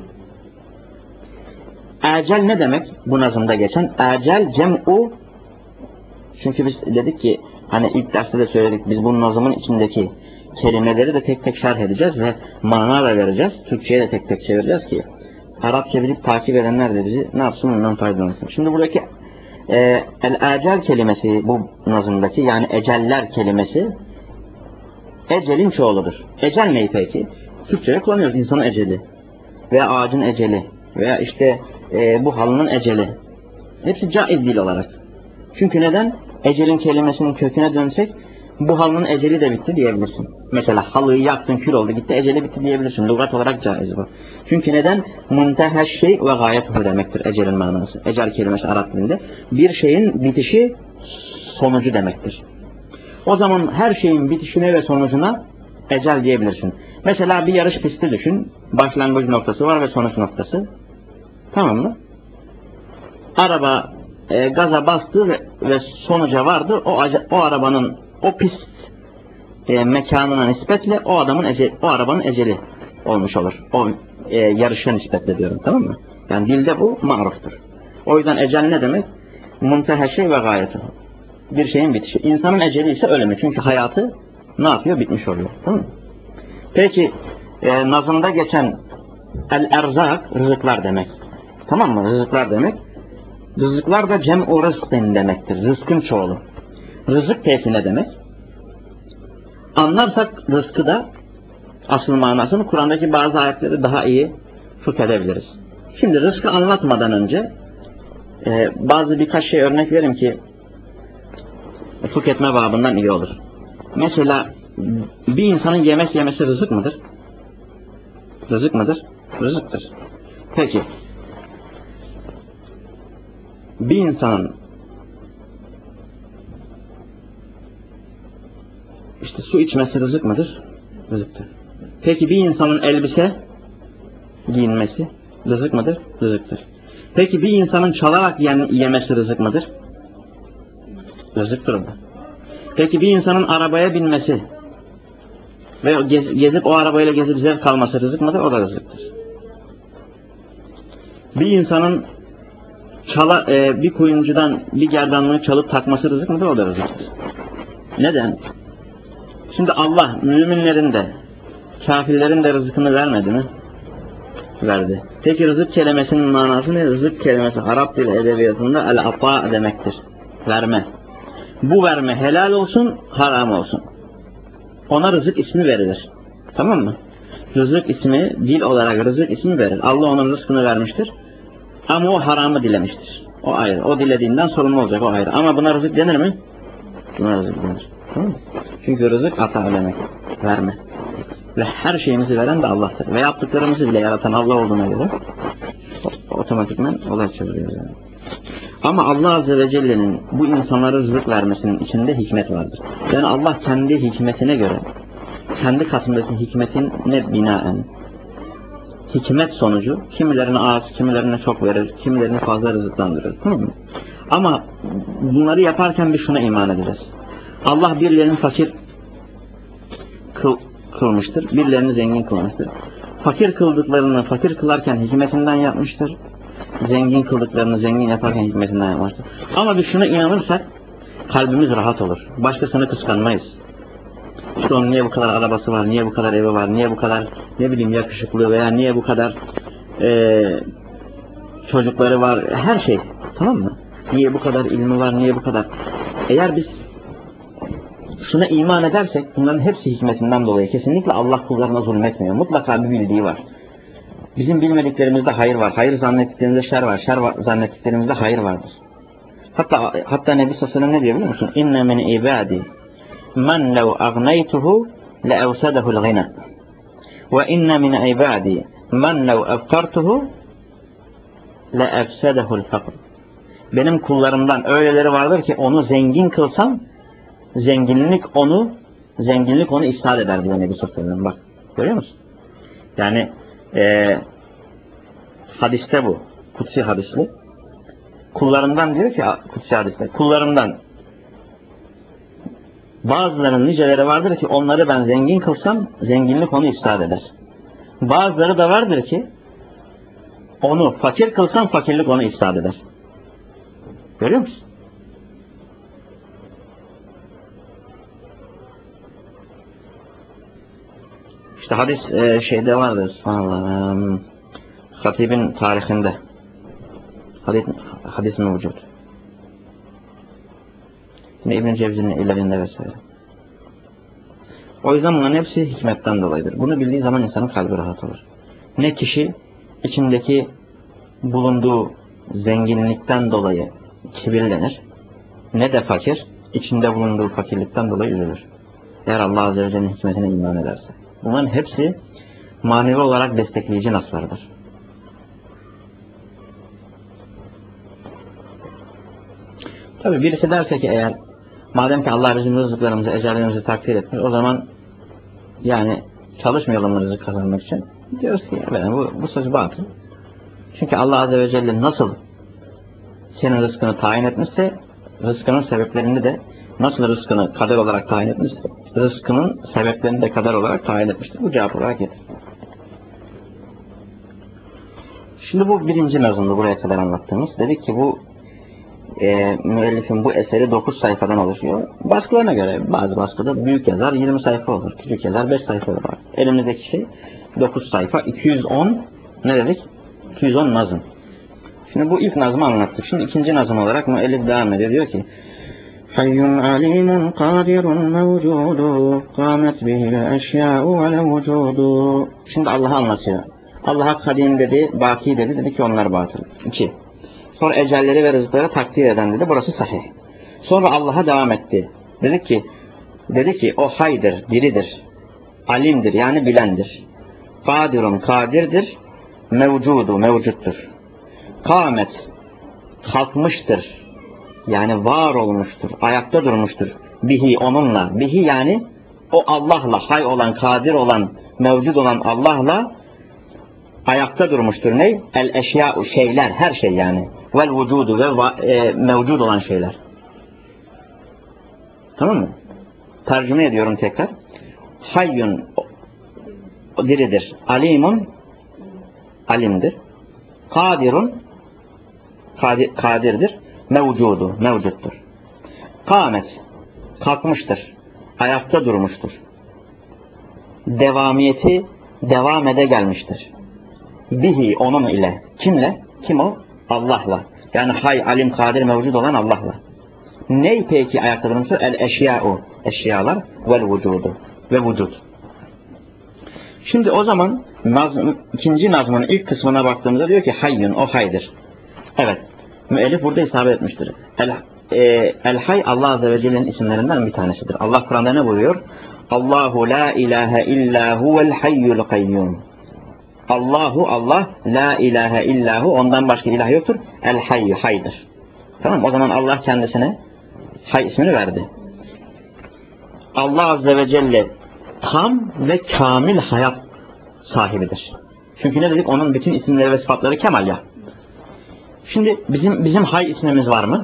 Ecel ne demek? Bu nazımda geçen ecel cem'u, çünkü biz dedik ki hani ilk derste de söyledik, biz bu nazımın içindeki kelimeleri de tek tek şerh edeceğiz ve mana da vereceğiz. Türkçe'ye de tek tek çevireceğiz ki Arapça bilip takip edenler de bizi ne yapsın, ondan faydalansın. Şimdi buradaki e, el-ecel kelimesi, bu nazımdaki yani eceller kelimesi ecelin çoğuludur. Ecel neyi peki? Türkçe'de kullanıyoruz, insanın eceli veya ağacın eceli veya işte e, bu halının eceli. Hepsi caiz dil olarak. Çünkü neden? Ecelin kelimesinin köküne dönsek bu halının eceli de bitti diyebilirsin. Mesela halıyı yaktın, kül oldu, gitti, eceli bitti diyebilirsin. Lügat olarak caiz bu. Çünkü neden? Munteha şey ve gayetuhu demektir ecelin manası. Ecel kelimesi Arap dilinde bir şeyin bitişi, sonucu demektir. O zaman her şeyin bitişine ve sonucuna ecel diyebilirsin. Mesela bir yarış pisti düşün. Başlangıç noktası var ve sonuç noktası. Tamam mı? Araba e, gaza bastı ve, ve sonuca vardı. O, o arabanın o pist e, mekanına nispetle o adamın eceli, o arabanın eceli olmuş olur. O e, yarışa nispetle diyorum, tamam mı? Yani dilde bu maruftur. O yüzden ecel ne demek? Munteha şey ve gayetuhu. Bir şeyin bitişi. İnsanın eceli ise ölümü. Çünkü hayatı ne yapıyor? Bitmiş oluyor. Tamam mı? Peki e, nazımda geçen el-erzak rızıklar demek. Tamam mı? Rızıklar demek. Rızıklar da cem'u rızkın demektir. Rızkın çoğulu. Rızık peki ne demek? Anlarsak rızkı da asıl manasını Kur'an'daki bazı ayetleri daha iyi fıkh edebiliriz. Şimdi rızkı anlatmadan önce e, bazı birkaç şey örnek verim ki fıkh etme babından iyi olur. Mesela bir insanın yemek yemesi rızık mıdır? Rızık mıdır? Rızıktır. Peki bir insanın işte su içmesi rızık mıdır? Rızıktır. Peki bir insanın elbise giyinmesi rızık mıdır? Rızıktır. Peki bir insanın çalarak yemesi rızık mıdır? Rızıktır o da. Peki bir insanın arabaya binmesi ve gez, gezip o arabayla gezip zevk alması rızık mıdır? O da rızıktır. Bir insanın çala, e, bir kuyumcudan bir gerdanlığı çalıp takması rızık mıdır? O da rızıktır. Neden? Şimdi Allah müminlerin de kafirlerin de rızkını vermedi mi? Verdi. Peki rızık kelimesinin manası ne? Rızık kelimesi Arap dili edebiyatında el-ata demektir. Verme. Bu verme helal olsun, haram olsun. Ona rızık ismi verilir. Tamam mı? Rızık ismi, dil olarak rızık ismi verir. Allah onun rızkını vermiştir. Ama o haramı dilemiştir. O ayrı. O dilediğinden sorumlu olacak, o ayrı. Ama buna rızık denir mi? Buna rızık denir. Tamam mı? Çünkü rızık ata demek. Verme. Ve her şeyimizi veren de Allah'tır. Ve yaptıklarımızı bile yaratan Allah olduğuna göre otomatikman olay çeviriyor yani. Ama Allah Azze ve Celle'nin bu insanlara rızık vermesinin içinde hikmet vardır. Yani Allah kendi hikmetine göre, kendi katındaki hikmetine binaen, hikmet sonucu kimilerine az, kimilerine çok verir, kimilerini fazla rızıklandırır. Tamam mı? Ama bunları yaparken bir şuna iman edeceğiz. Allah birilerini fakir kıl, kılmıştır, birilerini zengin kılmıştır. Fakir kıldıklarını fakir kılarken hikmetinden yapmıştır. Zengin kıldıklarını zengin yaparken hikmetinden yapmıştır. Ama bir şuna inanırsak kalbimiz rahat olur. Başkasını kıskanmayız. İşte onun niye bu kadar arabası var, niye bu kadar evi var, niye bu kadar ne bileyim yakışıklı veya niye bu kadar e, çocukları var, her şey. Tamam mı? Niye bu kadar ilmi var, niye bu kadar. Eğer biz şuna iman edersek bunların hepsi hikmetinden dolayı kesinlikle Allah kullarına zulmetmiyor. Mutlaka bir bildiği var. Bizim bilmediklerimizde hayır var. Hayır zannettiklerimizde şer var. Şer var, zannettiklerimizde hayır vardır. Hatta hatta Nebi sallallahu aleyhi ve sellem ne diyor biliyor musun? İnne min ibadi men lev agnaytuhu le evsedehu'l gina. Ve inne min ibadi men lev efkartuhu le efsedehu'l fakr. Benim kullarımdan öyleleri vardır ki onu zengin kılsam zenginlik onu zenginlik onu ifsad eder diyor Nebi sallallahu aleyhi ve sellem. Bak görüyor musun? Yani e, hadiste bu. Kutsi hadisli. Kullarımdan diyor ki kutsi hadiste. Kullarımdan Bazılarının niceleri vardır ki onları ben zengin kılsam zenginlik onu ifsad eder. Bazıları da vardır ki onu fakir kılsam fakirlik onu ifsad eder. Görüyor musun? İşte hadis e, şeyde vardır. Subhanallah. Hatib'in tarihinde. Hadis, hadisin vücudu. Yine İbn-i Cevzi'nin illerinde vesaire. O yüzden bunların hepsi hikmetten dolayıdır. Bunu bildiği zaman insanın kalbi rahat olur. Ne kişi içindeki bulunduğu zenginlikten dolayı kibirlenir, ne de fakir içinde bulunduğu fakirlikten dolayı üzülür. Eğer Allah Azze ve Celle'nin hikmetine iman ederse. Bunların hepsi manevi olarak destekleyici naslardır. Tabi birisi derse ki eğer madem ki Allah bizim rızıklarımızı, ecellerimizi takdir etmiş, o zaman yani çalışmayalım mı rızık kazanmak için? Diyoruz ki yani bu, bu söz batıl. Çünkü Allah Azze ve Celle nasıl senin rızkını tayin etmişse, rızkının sebeplerini de nasıl rızkını kader olarak tayin etmişse, rızkının sebeplerini de kader olarak tayin etmiştir. Bu cevap olarak getir. Şimdi bu birinci nazımdı buraya kadar anlattığımız. Dedik ki bu e, müellifin bu eseri dokuz sayfadan oluşuyor. Baskılarına göre bazı baskıda büyük yazar yirmi sayfa olur. Küçük yazar beş sayfa olur. Elimizdeki şey dokuz sayfa, iki yüz on ne dedik? iki yüz on nazım. Şimdi bu ilk nazımı anlattık. Şimdi ikinci nazım olarak müellif devam ediyor. Diyor ki Hayyun alimun kadirun mevcudu kâmet bihil eşyâ'u ve levcudu. Şimdi Allah'ı anlatıyor. Allah'a kadim dedi, baki dedi, dedi ki onlar batıl. İki. Sonra ecelleri ve rızıkları takdir eden dedi, burası sahih. Sonra Allah'a devam etti. Dedi ki, dedi ki o haydır, diridir, alimdir yani bilendir. Kadirun kadirdir, mevcudu mevcuttur. Kâmet kalkmıştır, yani var olmuştur, ayakta durmuştur. Bihi onunla, bihi yani o Allah'la, hay olan, kadir olan, mevcut olan Allah'la ayakta durmuştur. Ne? El eşya'u şeyler, her şey yani. Vel vücudu ve e, mevcut olan şeyler. Tamam mı? Tercüme ediyorum tekrar. Hayyun o diridir. Alimun alimdir. Kadirun kadir, kadirdir. Mevcudu mevcuttur. Kâmet kalkmıştır. Ayakta durmuştur. Devamiyeti devam ede gelmiştir. Bihi onun ile. Kimle? Kim o? Allah'la. Yani hay, alim, kadir, mevcud olan Allah'la. Ney peki ayakta durmuştur? El eşya'u. Eşyalar vel vücudu. Ve vücud. Şimdi o zaman nazm, ikinci nazmın ilk kısmına baktığımızda diyor ki hayyun o haydır. Evet. Müellif burada isabet etmiştir. El, e, el hay Allah Azze ve Celle'nin isimlerinden bir tanesidir. Allah Kur'an'da ne buyuruyor? Allahu la ilahe illa huvel hayyul kayyum. Allahu Allah la ilahe illahu ondan başka ilah yoktur. El hayyu haydır. Tamam, o zaman Allah kendisine hay ismini verdi. Allah Azze ve Celle tam ve kamil hayat sahibidir. Çünkü ne dedik? Onun bütün isimleri ve sıfatları kemal ya. Şimdi bizim bizim hay ismimiz var mı?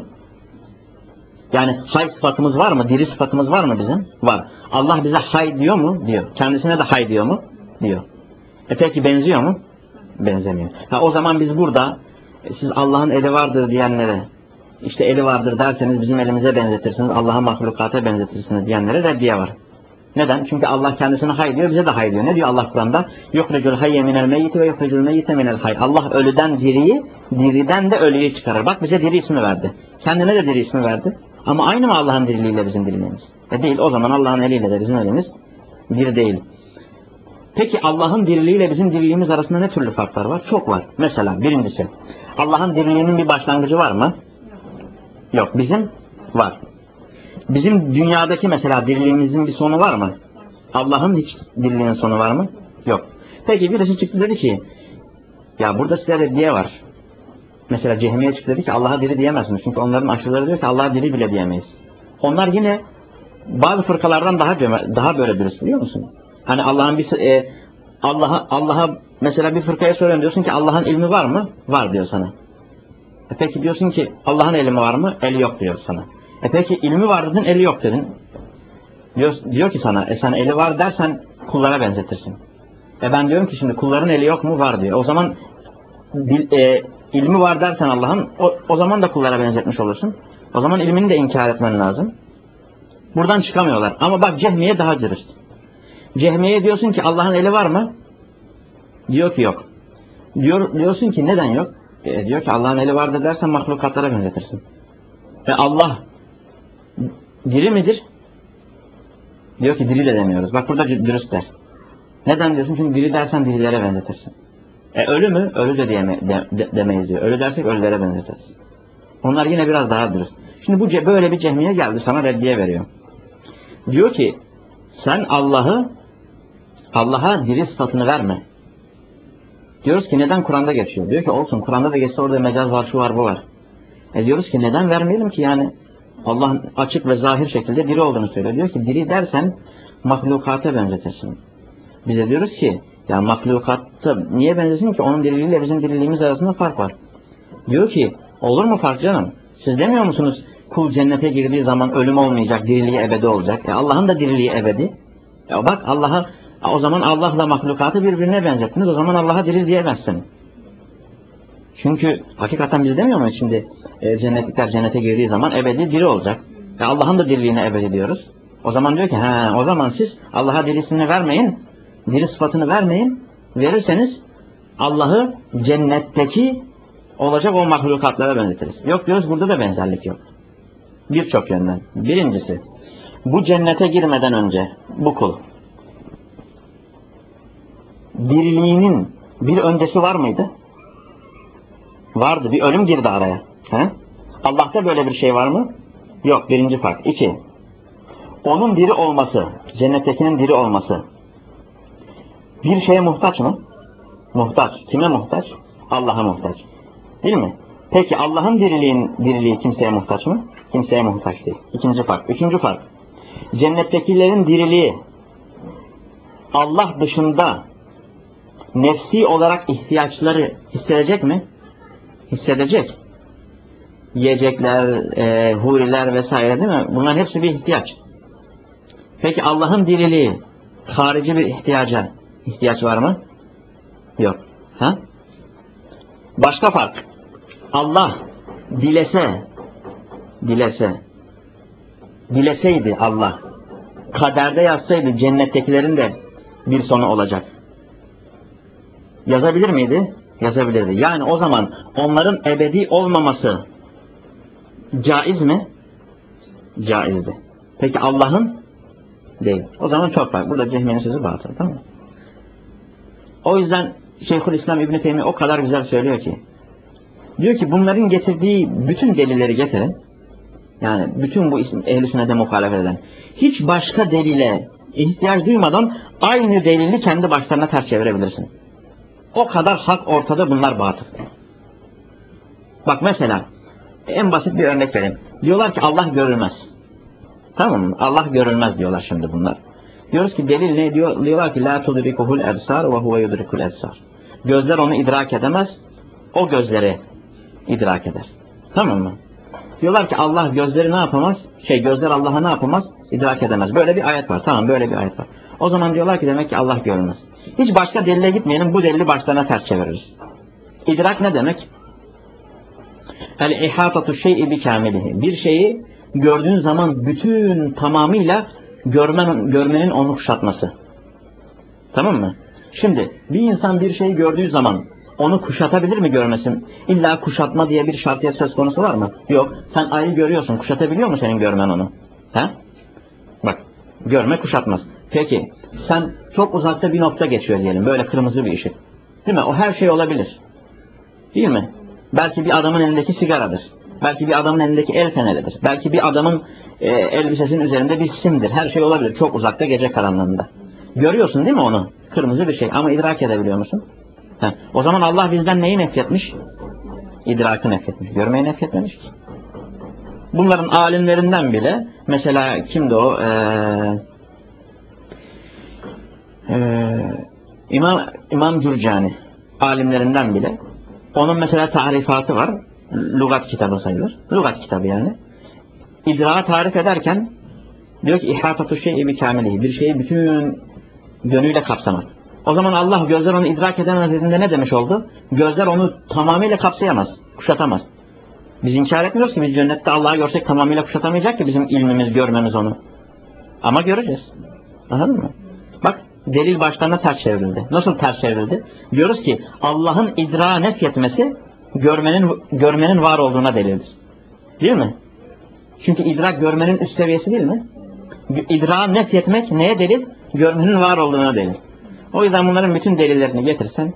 Yani hay sıfatımız var mı? Diri sıfatımız var mı bizim? Var. Allah bize hay diyor mu? Diyor. Kendisine de hay diyor mu? Diyor. E peki benziyor mu? Benzemiyor. Ha, o zaman biz burada siz Allah'ın eli vardır diyenlere, işte eli vardır derseniz bizim elimize benzetirsiniz, Allah'a mahlukata benzetirsiniz diyenlere reddiye var. Neden? Çünkü Allah kendisine hay diyor, bize de hay diyor. Ne diyor Allah Kur'an'da? Yukhrijul hayye minel meyyiti ve yukhrijul meyyite minel hay. Allah ölüden diriyi, diriden de ölüyü çıkarır. Bak bize diri ismi verdi. Kendine de diri ismi verdi. Ama aynı mı Allah'ın diriliğiyle bizim diriliğimiz? E değil. O zaman Allah'ın eliyle de bizim elimiz bir değil. Peki Allah'ın diriliğiyle bizim diriliğimiz arasında ne türlü farklar var? Çok var. Mesela birincisi, Allah'ın diriliğinin bir başlangıcı var mı? Yok. Bizim var. Bizim dünyadaki mesela diriliğimizin bir sonu var mı? Allah'ın hiç diriliğinin sonu var mı? Yok. Peki birisi çıktı dedi ki, ya burada size reddiye var. Mesela Cehmiye çıktı dedi ki Allah'a diri diyemezsiniz. Çünkü onların aşırıları diyor ki Allah'a diri bile diyemeyiz. Onlar yine bazı fırkalardan daha daha böyle birisi, biliyor musun? Hani Allah'ın bir e, Allah'a Allah'a mesela bir fırkaya soruyorsun, diyorsun ki Allah'ın ilmi var mı? Var diyor sana. E peki diyorsun ki Allah'ın ilmi var mı? Eli yok diyor sana. E peki ilmi var dedin, eli yok dedin. Diyor, diyor ki sana, e sen eli var dersen kullara benzetirsin. E ben diyorum ki şimdi kulların eli yok mu? Var diyor. O zaman dil, e, ilmi var dersen Allah'ın, o, o zaman da kullara benzetmiş olursun. O zaman ilmini de inkar etmen lazım. Buradan çıkamıyorlar. Ama bak Cehmiye daha dürüst. Cehmiye diyorsun ki Allah'ın eli var mı? Diyor ki yok. Diyor, diyorsun ki neden yok? E, diyor ki Allah'ın eli vardır dersen mahlukatlara benzetirsin. Ve Allah diri midir? Diyor ki diri de demiyoruz. Bak burada dürüstler. Neden diyorsun? Çünkü diri dersen dirilere benzetirsin. E ölü mü? Ölü de, diyeme, de, de demeyiz diyor. Ölü dersek ölülere benzetiriz. Onlar yine biraz daha dürüst. Şimdi bu böyle bir Cehmiye geldi sana reddiye veriyor. Diyor ki sen Allah'ı Allah'a diri sıfatını verme. Diyoruz ki neden Kur'an'da geçiyor? Diyor ki olsun Kur'an'da da geçse orada mecaz var, şu var, bu var. E diyoruz ki neden vermeyelim ki yani Allah açık ve zahir şekilde diri olduğunu söylüyor. Diyor ki diri dersen mahlukata benzetirsin. Biz de diyoruz ki ya mahlukatta niye benzesin ki? Onun diriliğiyle bizim diriliğimiz arasında fark var. Diyor ki olur mu fark canım? Siz demiyor musunuz kul cennete girdiği zaman ölüm olmayacak, diriliği ebedi olacak. E Allah'ın da diriliği ebedi. E bak Allah'a o zaman Allah'la mahlukatı birbirine benzettiniz. O zaman Allah'a diri diyemezsin. Çünkü hakikaten biz demiyor muyuz şimdi e, cennetlikler cennete girdiği zaman ebedi diri olacak. E Allah'ın da diriliğine ebedi diyoruz. O zaman diyor ki ha o zaman siz Allah'a dirisini vermeyin, diri sıfatını vermeyin. Verirseniz Allah'ı cennetteki olacak o mahlukatlara benzetiriz. Yok diyoruz burada da benzerlik yok. Birçok yönden. Birincisi bu cennete girmeden önce bu kul diriliğinin bir öncesi var mıydı? Vardı. Bir ölüm girdi araya. He? Allah'ta böyle bir şey var mı? Yok. Birinci fark. İki. Onun diri olması, cennettekinin diri olması bir şeye muhtaç mı? Muhtaç. Kime muhtaç? Allah'a muhtaç. Değil mi? Peki Allah'ın diriliğin, diriliği kimseye muhtaç mı? Kimseye muhtaç değil. İkinci fark. Üçüncü fark. Cennettekilerin diriliği Allah dışında nefsi olarak ihtiyaçları hissedecek mi? Hissedecek. Yiyecekler, e, huriler vesaire değil mi? Bunların hepsi bir ihtiyaç. Peki Allah'ın diriliği harici bir ihtiyaca ihtiyaç var mı? Yok. Ha? Başka fark. Allah dilese dilese dileseydi Allah kaderde yazsaydı cennettekilerin de bir sonu olacak. Yazabilir miydi? Yazabilirdi. Yani o zaman onların ebedi olmaması caiz mi? Caizdi. Peki Allah'ın? Değil. O zaman çok farklı. Burada Cehmiye'nin sözü batıl. Tamam mı? O yüzden Şeyhülislam İbn Teymiye o kadar güzel söylüyor ki diyor ki bunların getirdiği bütün delilleri getirin. Yani bütün bu ehl-i sünnete muhalefet eden hiç başka delile ihtiyaç duymadan aynı delili kendi başlarına ters çevirebilirsin. O kadar hak ortada, bunlar batıl. Bak mesela en basit bir örnek vereyim. Diyorlar ki Allah görülmez. Tamam mı? Allah görülmez diyorlar şimdi bunlar. Diyoruz ki delil ne? Diyor, diyorlar ki la tudrikuhul ebsar ve huve yudrikul ebsar. Gözler onu idrak edemez. O gözleri idrak eder. Tamam mı? Diyorlar ki Allah gözleri ne yapamaz? Şey gözler Allah'a ne yapamaz? İdrak edemez. Böyle bir ayet var. Tamam böyle bir ayet var. O zaman diyorlar ki demek ki Allah görülmez. Hiç başka delile gitmeyelim. Bu delili başlarına ters çeviririz. İdrak ne demek? El-ihatatu şey'i bi kamilihi. Bir şeyi gördüğün zaman bütün tamamıyla görmen, görmenin onu kuşatması. Tamam mı? Şimdi bir insan bir şeyi gördüğü zaman onu kuşatabilir mi görmesin? İlla kuşatma diye bir şartiyet söz konusu var mı? Yok. Sen ayı görüyorsun. Kuşatabiliyor mu senin görmen onu? He? Bak. Görme kuşatmaz. Peki. Sen çok uzakta bir nokta geçiyor diyelim. Böyle kırmızı bir ışık. Değil mi? O her şey olabilir. Değil mi? Belki bir adamın elindeki sigaradır. Belki bir adamın elindeki el feneridir. Belki bir adamın e, elbisesinin üzerinde bir simdir. Her şey olabilir. Çok uzakta gece karanlığında. Görüyorsun değil mi onu? Kırmızı bir şey. Ama idrak edebiliyor musun? Heh. O zaman Allah bizden neyi nefretmiş? İdrakı nefretmiş. Görmeyi nefretmemiş ki. Bunların alimlerinden bile mesela kimdi o? Ee, ee, İmam, İmam Cürcani alimlerinden bile. Onun mesela tarifatı var. Lugat kitabı sayılır. Lugat kitabı yani. İdrağı tarif ederken Diyor ki ihatatu şey'i bi kamilihi. Bir şeyi bütün yönüyle kapsamak. O zaman Allah gözler onu idrak edemez dediğinde ne demiş oldu? Gözler onu tamamıyla kapsayamaz, kuşatamaz. Biz inkar etmiyoruz ki biz cennette Allah'ı görsek tamamıyla kuşatamayacak ki bizim ilmimiz, görmemiz onu. Ama göreceğiz. Anladın mı? Bak delil başlarına ters çevrildi. Nasıl ters çevrildi? Diyoruz ki Allah'ın idrağa nefyetmesi görmenin görmenin var olduğuna delildir. Değil mi? Çünkü idrak görmenin üst seviyesi değil mi? İdrağı nefyetmek neye delil? Görmenin var olduğuna delil. O yüzden bunların bütün delillerini getirsen.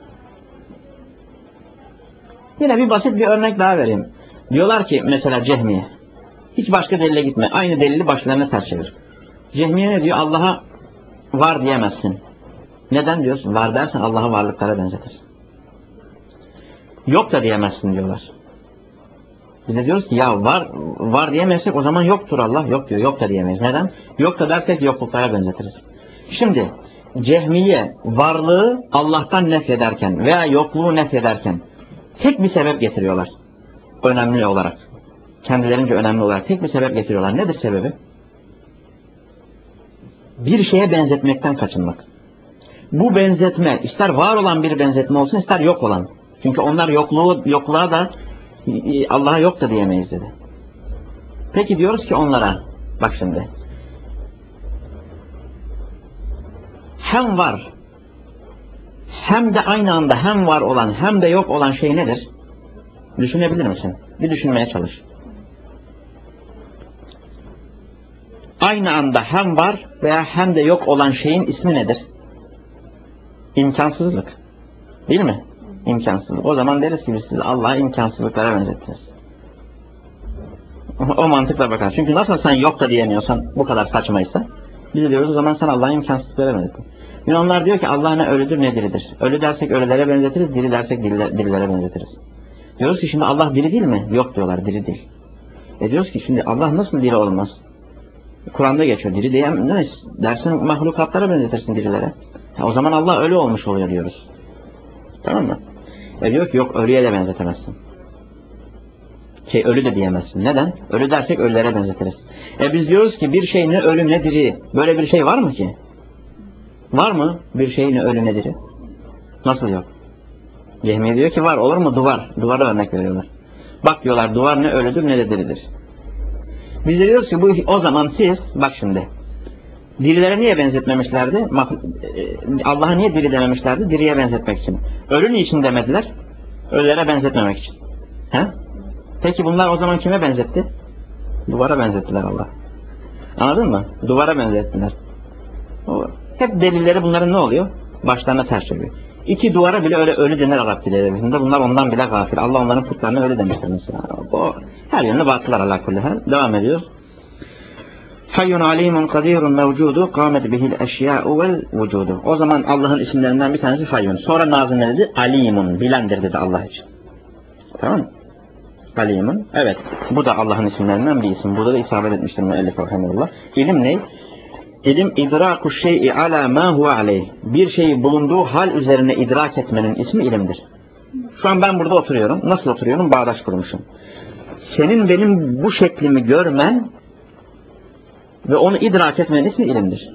Yine bir basit bir örnek daha vereyim. Diyorlar ki mesela Cehmiye. Hiç başka delile gitme. Aynı delili başlarına ters çevir. Cehmiye ne diyor? Allah'a var diyemezsin. Neden diyorsun? Var dersen Allah'ı varlıklara benzetirsin. Yok da diyemezsin diyorlar. Biz de diyoruz ki ya var var diyemezsek o zaman yoktur Allah. Yok diyor. Yok da diyemeyiz. Neden? Yok da dersek yokluklara benzetiriz. Şimdi Cehmiye varlığı Allah'tan nefyederken veya yokluğu nefyederken tek bir sebep getiriyorlar. Önemli olarak. Kendilerince önemli olarak tek bir sebep getiriyorlar. Nedir sebebi? Bir şeye benzetmekten kaçınmak. Bu benzetme ister var olan bir benzetme olsun ister yok olan. Çünkü onlar yokluğu, yokluğa da Allah'a yok da diyemeyiz dedi. Peki diyoruz ki onlara bak şimdi hem var hem de aynı anda hem var olan hem de yok olan şey nedir? Düşünebilir misin? Bir düşünmeye çalış. Aynı anda hem var veya hem de yok olan şeyin ismi nedir? İmkansızlık. Değil mi? İmkansızlık. O zaman deriz ki biz siz Allah'ı imkansızlıklara benzettiniz. O mantıkla bakar. Çünkü nasıl sen yok da diyemiyorsan bu kadar saçmaysa biz diyoruz o zaman sen Allah'ı imkansızlıklara benzettin. Yunanlar diyor ki Allah ne ölüdür ne diridir. Ölü dersek ölülere benzetiriz, diri dersek dirilere benzetiriz. Diyoruz ki şimdi Allah diri değil mi? Yok diyorlar, diri değil. E diyoruz ki şimdi Allah nasıl diri olmaz? Kur'an'da geçiyor. Diri diyemeyiz. Dersin mahlukatlara benzetirsin dirilere. Ha, o zaman Allah ölü olmuş oluyor diyoruz. Tamam mı? E diyor ki yok ölüye de benzetemezsin. Şey ölü de diyemezsin. Neden? Ölü dersek ölülere benzetiriz. E biz diyoruz ki bir şey ne ölü ne diri. Böyle bir şey var mı ki? Var mı bir şey ne ölü ne diri? Nasıl yok? Cehmiye diyor ki var. Olur mu? Duvar. Duvara örnek veriyorlar. Bak diyorlar duvar ne ölüdür ne de diridir. Biz de diyoruz ki bu o zaman siz bak şimdi dirilere niye benzetmemişlerdi? Allah'a niye diri dememişlerdi? Diriye benzetmek için. Ölü niçin demediler? Ölülere benzetmemek için. He? Peki bunlar o zaman kime benzetti? Duvara benzettiler Allah. Anladın mı? Duvara benzettiler. O, hep delilleri bunların ne oluyor? Başlarına ters çeviriyor. İki duvara bile öyle ölü denir Arap dillerinde. Bunlar ondan bile gafil. Allah onların putlarına öyle demiştir mesela. O her yönünü baktılar Allah kulli hal. Devam ediyoruz. Hayyun alimun kadirun mevcudu kâmet bihil eşyâ'u vel vücudu. O zaman Allah'ın isimlerinden bir tanesi Hayyun. Sonra nazım ne dedi? Alimun. Bilendir dedi Allah için. Tamam mı? Alimun. Evet. Bu da Allah'ın isimlerinden bir isim. Burada da isabet etmiştir müellif rahmetullah. İlim ne? İlim idraku şey'i ala ma huve aleyh. Bir şeyi bulunduğu hal üzerine idrak etmenin ismi ilimdir. Şu an ben burada oturuyorum. Nasıl oturuyorum? Bağdaş kurmuşum. Senin benim bu şeklimi görmen ve onu idrak etmenin ismi ilimdir.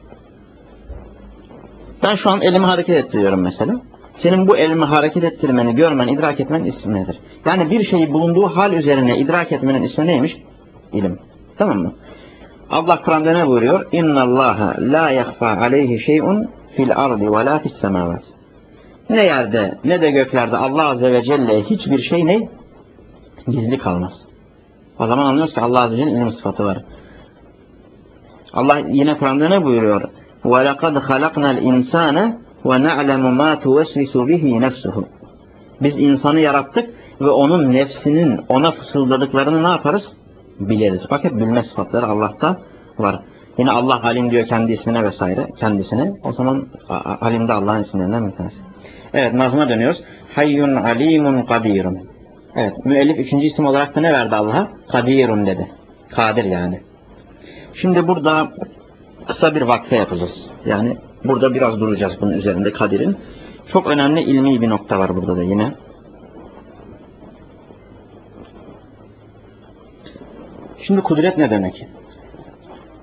Ben şu an elimi hareket ettiriyorum mesela. Senin bu elimi hareket ettirmeni, görmen, idrak etmenin ismi nedir? Yani bir şeyi bulunduğu hal üzerine idrak etmenin ismi neymiş? İlim. Tamam mı? Allah Kur'an'da ne buyuruyor? İnna Allaha la yahfa aleyhi şey'un fil ardı ve la fis semavat. Ne yerde ne de göklerde Allah Azze ve Celle'ye hiçbir şey ne? Gizli kalmaz. O zaman anlıyoruz ki Allah Azze ve Celle'nin ilim sıfatı var. Allah yine Kur'an'da ne buyuruyor? وَلَقَدْ خَلَقْنَا الْاِنْسَانَ وَنَعْلَمُ مَا تُوَسْوِسُ بِهِ نَفْسُهُ. Biz insanı yarattık ve onun nefsinin ona fısıldadıklarını ne yaparız? Biliriz. Bak hep bilme sıfatları Allah'ta var. Yine Allah alim diyor kendi ismine vesaire. Kendisine. O zaman alim de Allah'ın isimlerinden bir tanesi. Evet nazma dönüyoruz. Hayyun alimun kadirun. Evet müellif ikinci isim olarak da ne verdi Allah'a? Kadirun dedi. Kadir yani. Şimdi burada kısa bir vakfe yapacağız. Yani burada biraz duracağız bunun üzerinde Kadir'in. Çok önemli ilmi bir nokta var burada da yine. Şimdi kudret ne demek?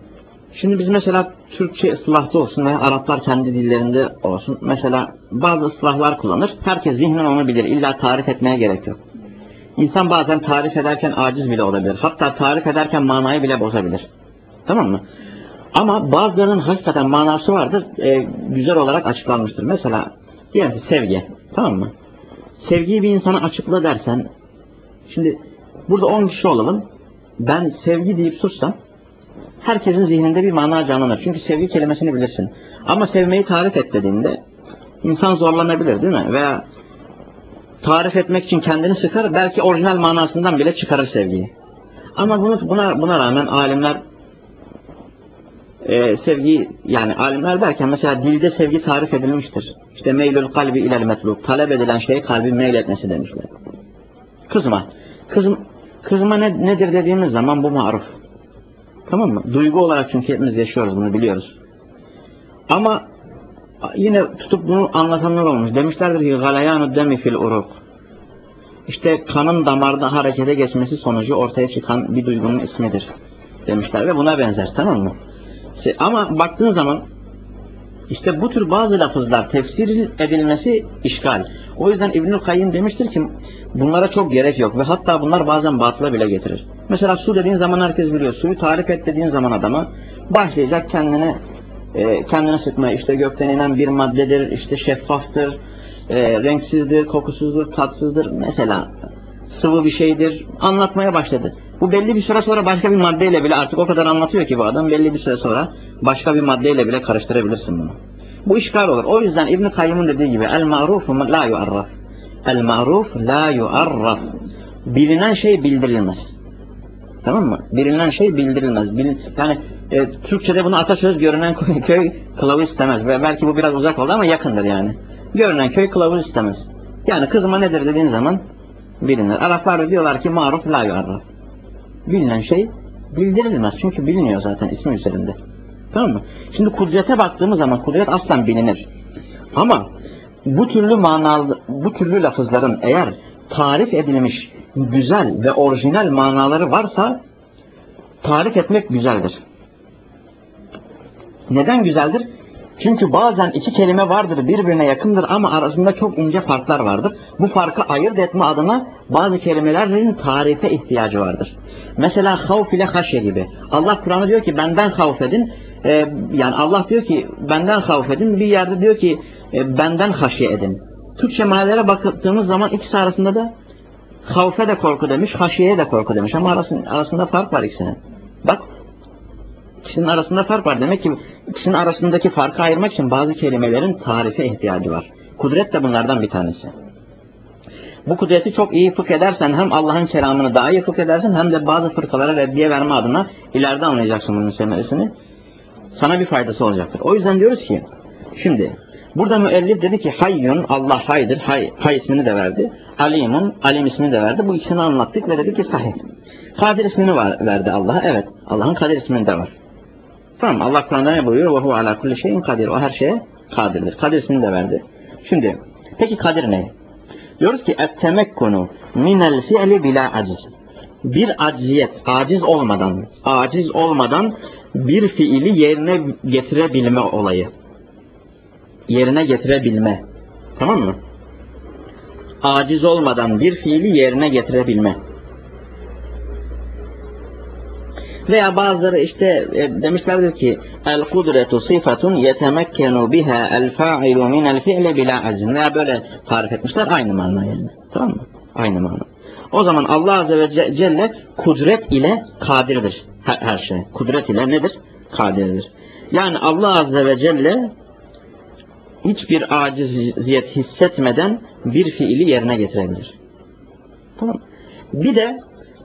Şimdi biz mesela Türkçe ıslahta olsun veya Araplar kendi dillerinde olsun, mesela bazı ıslahlar kullanır. Herkes zihnen onu bilir. İlla tarif etmeye gerek yok. İnsan bazen tarif ederken aciz bile olabilir. Hatta tarif ederken manayı bile bozabilir. Tamam mı? Ama bazılarının hakikaten manası vardır. E, güzel olarak açıklanmıştır. Mesela diyelim ki sevgi. Tamam mı? Sevgiyi bir insana açıkla dersen, şimdi burada on kişi olalım. Ben sevgi deyip sussam, herkesin zihninde bir mana canlanır. Çünkü sevgi kelimesini bilirsin. Ama sevmeyi tarif et dediğinde insan zorlanabilir değil mi? Veya tarif etmek için kendini sıkar, belki orijinal manasından bile çıkarır sevgiyi. Ama bunu, buna, buna rağmen alimler e, sevgi, yani alimler derken mesela dilde sevgi tarif edilmiştir. İşte meylül kalbi ilel metlub, talep edilen şey kalbin meyletmesi demişler. Kızma. Kızım, kızma ne, nedir dediğimiz zaman bu maruf. Tamam mı? Duygu olarak çünkü hepimiz yaşıyoruz, bunu biliyoruz. Ama yine tutup bunu anlatanlar olmuş. Demişlerdir ki galayanu demi fil uruk. İşte kanın damarda harekete geçmesi sonucu ortaya çıkan bir duygunun ismidir demişler ve buna benzer, tamam mı? Ama baktığın zaman işte bu tür bazı lafızlar tefsir edilmesi işgal. O yüzden İbnül Kayyim demiştir ki bunlara çok gerek yok ve hatta bunlar bazen batıla bile getirir. Mesela su dediğin zaman herkes biliyor. Suyu tarif et dediğin zaman adama başlayacak kendine e, kendini sıkmaya. İşte gökten inen bir maddedir, işte şeffaftır, e, renksizdir, kokusuzdur, tatsızdır. Mesela sıvı bir şeydir. Anlatmaya başladı. Bu belli bir süre sonra başka bir maddeyle bile, artık o kadar anlatıyor ki bu adam, belli bir süre sonra başka bir maddeyle bile karıştırabilirsin bunu. Bu işgal olur. O yüzden İbn-i Kayyım'ın dediği gibi el-ma'rufu la yu'arraf. El-ma'ruf la yu'arraf. Bilinen şey bildirilmez. Tamam mı? Bilinen şey bildirilmez. Bil, yani e, Türkçe'de bunu atasöz, görünen köy kılavuz istemez. Ve belki bu biraz uzak oldu ama yakındır yani. Görünen köy kılavuz istemez. Yani kızıma nedir dediğin zaman bilinir. Araplar diyorlar ki ma'ruf la yu'arraf. Bilinen şey bildirilmez. Çünkü biliniyor zaten ismi üzerinde. Tamam mı? Şimdi kudrete baktığımız zaman kudret aslen bilinir. Ama bu türlü manalı, bu türlü lafızların eğer tarif edilmiş güzel ve orijinal manaları varsa tarif etmek güzeldir. Neden güzeldir? Çünkü bazen iki kelime vardır, birbirine yakındır ama arasında çok ince farklar vardır. Bu farkı ayırt etme adına bazı kelimelerin tarife ihtiyacı vardır. Mesela havf ile haşye gibi. Allah Kur'an'ı diyor ki benden havf edin. Ee, yani Allah diyor ki benden havf edin. Bir yerde diyor ki e, benden haşye edin. Türkçe meallere baktığımız zaman ikisi arasında da havfe de korku demiş, haşyeye de korku demiş. Ama arasında, arasında fark var ikisinin. Bak, ikisinin arasında fark var. Demek ki ikisinin arasındaki farkı ayırmak için bazı kelimelerin tarife ihtiyacı var. Kudret de bunlardan bir tanesi. Bu kudreti çok iyi fıkh edersen hem Allah'ın kelamını daha iyi fıkh edersin hem de bazı fırkalara reddiye verme adına ileride anlayacaksın bunun semeresini. Sana bir faydası olacaktır. O yüzden diyoruz ki şimdi burada müellif dedi ki hayyun, Allah haydır, hay, hay ismini de verdi. Alimun, alim ismini de verdi. Bu ikisini anlattık ve dedi ki sahih. Kadir ismini var, verdi Allah'a. Evet, Allah'ın kadir ismini de var. Tamam, Allah Kur'an'da ne buyuruyor? Ve hu ala kulli şeyin kadir. O her şeye kadirdir. Kadir ismini de verdi. Şimdi peki kadir ne? Diyoruz ki ettemekkunu minel fi'li bila aciz. Bir acziyet, aciz olmadan, aciz olmadan bir fiili yerine getirebilme olayı. Yerine getirebilme. Tamam mı? Aciz olmadan bir fiili yerine getirebilme. Veya bazıları işte e, demişlerdir ki el kudretu sıfatun yetemekkenu biha el fa'ilu minel fi'li bila azm. Veya böyle tarif etmişler, aynı mana yani. Tamam mı? Aynı mana. O zaman Allah Azze ve Celle kudret ile kadirdir. Her, her şey. Kudret ile nedir? Kadirdir. Yani Allah Azze ve Celle hiçbir aciziyet hissetmeden bir fiili yerine getirebilir. Tamam. Bir de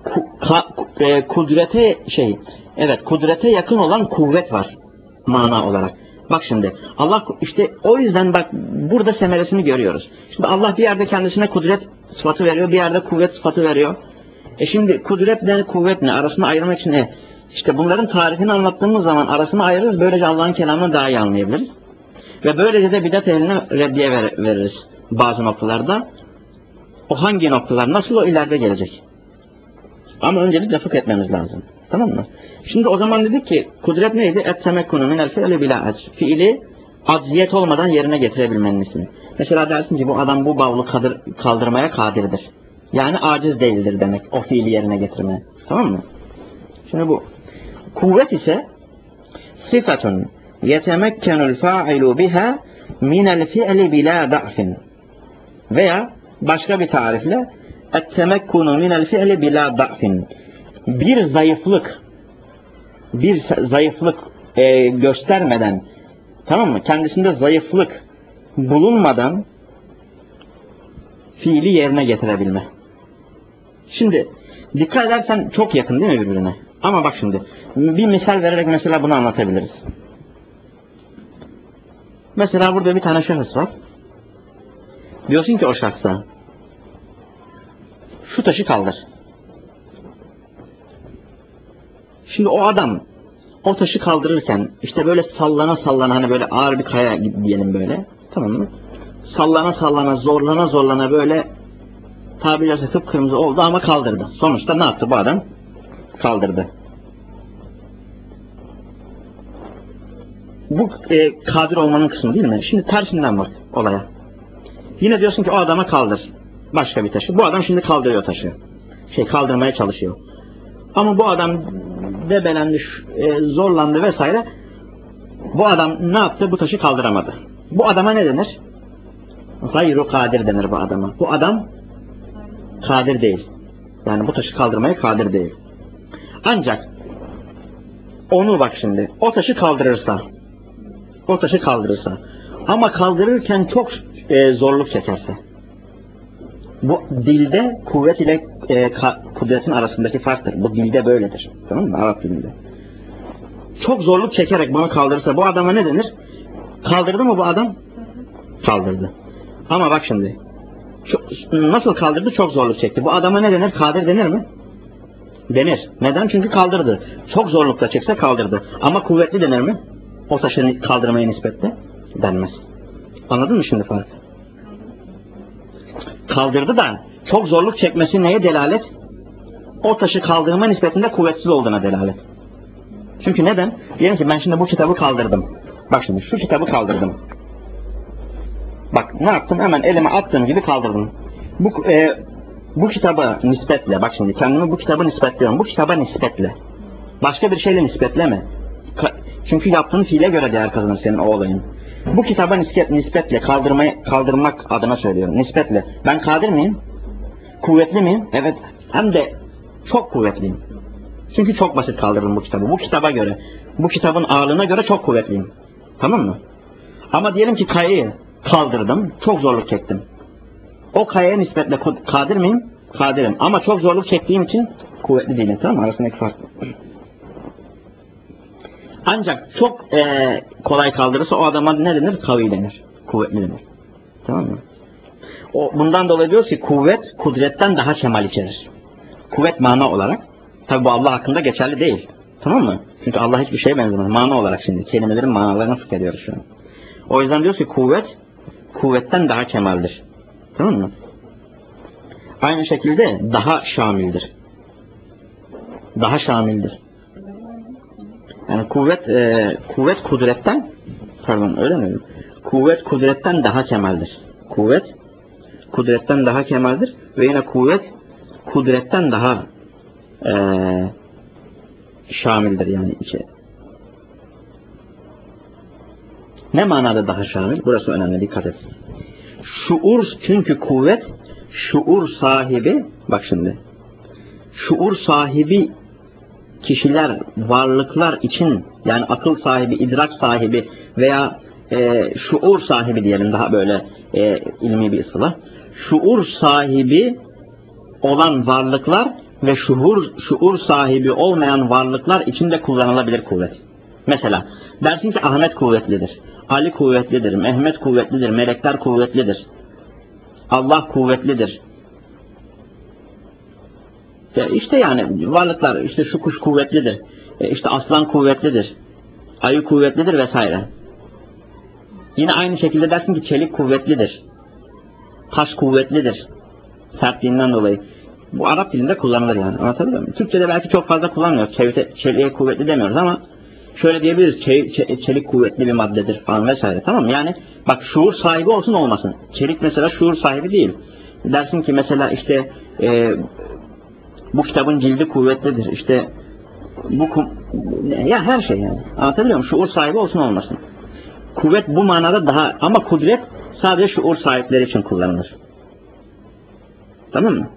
kudrete şey, evet kudrete yakın olan kuvvet var mana olarak. Bak şimdi Allah işte o yüzden bak burada semeresini görüyoruz. Şimdi Allah bir yerde kendisine kudret sıfatı veriyor, bir yerde kuvvet sıfatı veriyor. E şimdi kudret ne, kuvvet ne? Arasını ayırmak için ne? İşte bunların tarifini anlattığımız zaman arasını ayırırız. Böylece Allah'ın kelamını daha iyi anlayabiliriz. Ve böylece de bidat ehline reddiye ver, veririz bazı noktalarda. O hangi noktalar, nasıl o ileride gelecek? Ama öncelikle fıkh etmemiz lazım. Tamam mı? Şimdi o zaman dedik ki kudret neydi? Et-temekkunu minel fi'li bila acz. Fiili acziyet olmadan yerine getirebilmenin ismi. Mesela dersin ki bu adam bu bavulu kaldır, kaldırmaya kadirdir. Yani aciz değildir demek o fiili yerine getirmeye. Tamam mı? Şimdi bu. Kuvvet ise sıfatun yetemekkenul fa'ilu biha minel fi'li bila da'fin. Veya başka bir tarifle et-temekkunu minel fi'li bila da'fin. Bir zayıflık bir zayıflık e, göstermeden, tamam mı? Kendisinde zayıflık bulunmadan fiili yerine getirebilme. Şimdi dikkat edersen çok yakın değil mi birbirine? Ama bak şimdi bir misal vererek mesela bunu anlatabiliriz. Mesela burada bir tane şahıs var. Diyorsun ki o şahsa şu taşı kaldır. Şimdi o adam o taşı kaldırırken işte böyle sallana sallana, hani böyle ağır bir kaya gibi diyelim böyle, tamam mı? Sallana sallana, zorlana zorlana böyle tabiri caizse kıpkırmızı oldu ama kaldırdı. Sonuçta ne yaptı bu adam? Kaldırdı. Bu e, kadir olmanın kısmı değil mi? Şimdi tersinden bak olaya. Yine diyorsun ki o adama kaldır başka bir taşı. Bu adam şimdi kaldırıyor taşı. Şey kaldırmaya çalışıyor. Ama bu adam debelendi, e, zorlandı vesaire. Bu adam ne yaptı? Bu taşı kaldıramadı. Bu adama ne denir? Gayru kadir denir bu adama. Bu adam kadir değil. Yani bu taşı kaldırmaya kadir değil. Ancak onu bak şimdi, o taşı kaldırırsa, o taşı kaldırırsa ama kaldırırken çok e, zorluk çekerse, bu dilde kuvvet ile e, kudretin arasındaki farktır. Bu dilde böyledir. Tamam mı? Arap dilinde. Çok zorluk çekerek bunu kaldırırsa bu adama ne denir? Kaldırdı mı bu adam? Kaldırdı. Ama bak şimdi. Çok, nasıl kaldırdı? Çok zorluk çekti. Bu adama ne denir? Kadir denir mi? Denir. Neden? Çünkü kaldırdı. Çok zorlukla çekse kaldırdı. Ama kuvvetli denir mi? O taşı kaldırmaya nispetle denmez. Anladın mı şimdi farkı? Kaldırdı da çok zorluk çekmesi neye delalet? O taşı kaldırma nispetinde kuvvetsiz olduğuna delalet. Çünkü neden? Diyelim ki ben şimdi bu kitabı kaldırdım. Bak şimdi şu kitabı kaldırdım. Bak ne yaptım? Hemen elime attığım gibi kaldırdım. Bu e, bu kitaba nispetle, bak şimdi kendimi bu kitaba nispetliyorum. Bu kitaba nispetle. Başka bir şeyle nispetleme. Ka çünkü yaptığın fiile göre değer kazanır senin o olayın. Bu kitaba nispetle kaldırmayı, kaldırmak adına söylüyorum. Nispetle. Ben kadir miyim? Kuvvetli miyim? Evet. Hem de çok kuvvetliyim. Çünkü çok basit kaldırdım bu kitabı. Bu kitaba göre, bu kitabın ağırlığına göre çok kuvvetliyim. Tamam mı? Ama diyelim ki kayayı kaldırdım, çok zorluk çektim. O kayaya nispetle kadir miyim? Kadirim. Ama çok zorluk çektiğim için kuvvetli değilim. Tamam mı? Arasındaki fark. Ancak çok e, kolay kaldırırsa o adama ne denir? Kavi denir. Kuvvetli denir. Tamam mı? O, bundan dolayı diyor ki kuvvet kudretten daha kemal içerir. Kuvvet mana olarak. Tabi bu Allah hakkında geçerli değil. Tamam mı? Çünkü Allah hiçbir şeye benzemez. Mana olarak şimdi. Kelimelerin manalarını fıkhediyoruz şu an. O yüzden diyor ki kuvvet kuvvetten daha kemaldir. Tamam mı? Aynı şekilde daha şamildir. Daha şamildir. Yani kuvvet e, kuvvet kudretten, pardon öyle mi? Kuvvet kudretten daha kemaldir. Kuvvet kudretten daha kemaldir ve yine kuvvet kudretten daha e, şamildir yani içe. Ne manada daha şamil? Burası önemli, dikkat et. Şuur, çünkü kuvvet şuur sahibi, bak şimdi. Şuur sahibi kişiler, varlıklar için, yani akıl sahibi, idrak sahibi veya e, şuur sahibi diyelim, daha böyle e, ilmi bir ıslah. Şuur sahibi olan varlıklar ve şuur, şuur sahibi olmayan varlıklar için de kullanılabilir kuvvet. Mesela dersin ki Ahmet kuvvetlidir, Ali kuvvetlidir, Mehmet kuvvetlidir, melekler kuvvetlidir, Allah kuvvetlidir. İşte yani varlıklar, işte şu kuş kuvvetlidir, işte aslan kuvvetlidir, ayı kuvvetlidir vesaire. Yine aynı şekilde dersin ki çelik kuvvetlidir, taş kuvvetlidir, sertliğinden dolayı. Bu Arap dilinde kullanılır yani. Anlatabiliyor muyum? Türkçe'de belki çok fazla kullanmıyoruz. Çelik, çeliğe kuvvetli demiyoruz ama şöyle diyebiliriz. Çelik, çelik kuvvetli bir maddedir falan vesaire. Tamam mı? Yani bak şuur sahibi olsun olmasın. Çelik mesela şuur sahibi değil. Dersin ki mesela işte e, bu kitabın cildi kuvvetlidir. İşte bu ya her şey yani. Anlatabiliyor muyum? Şuur sahibi olsun olmasın. Kuvvet bu manada daha ama kudret sadece şuur sahipleri için kullanılır. Tamam mı?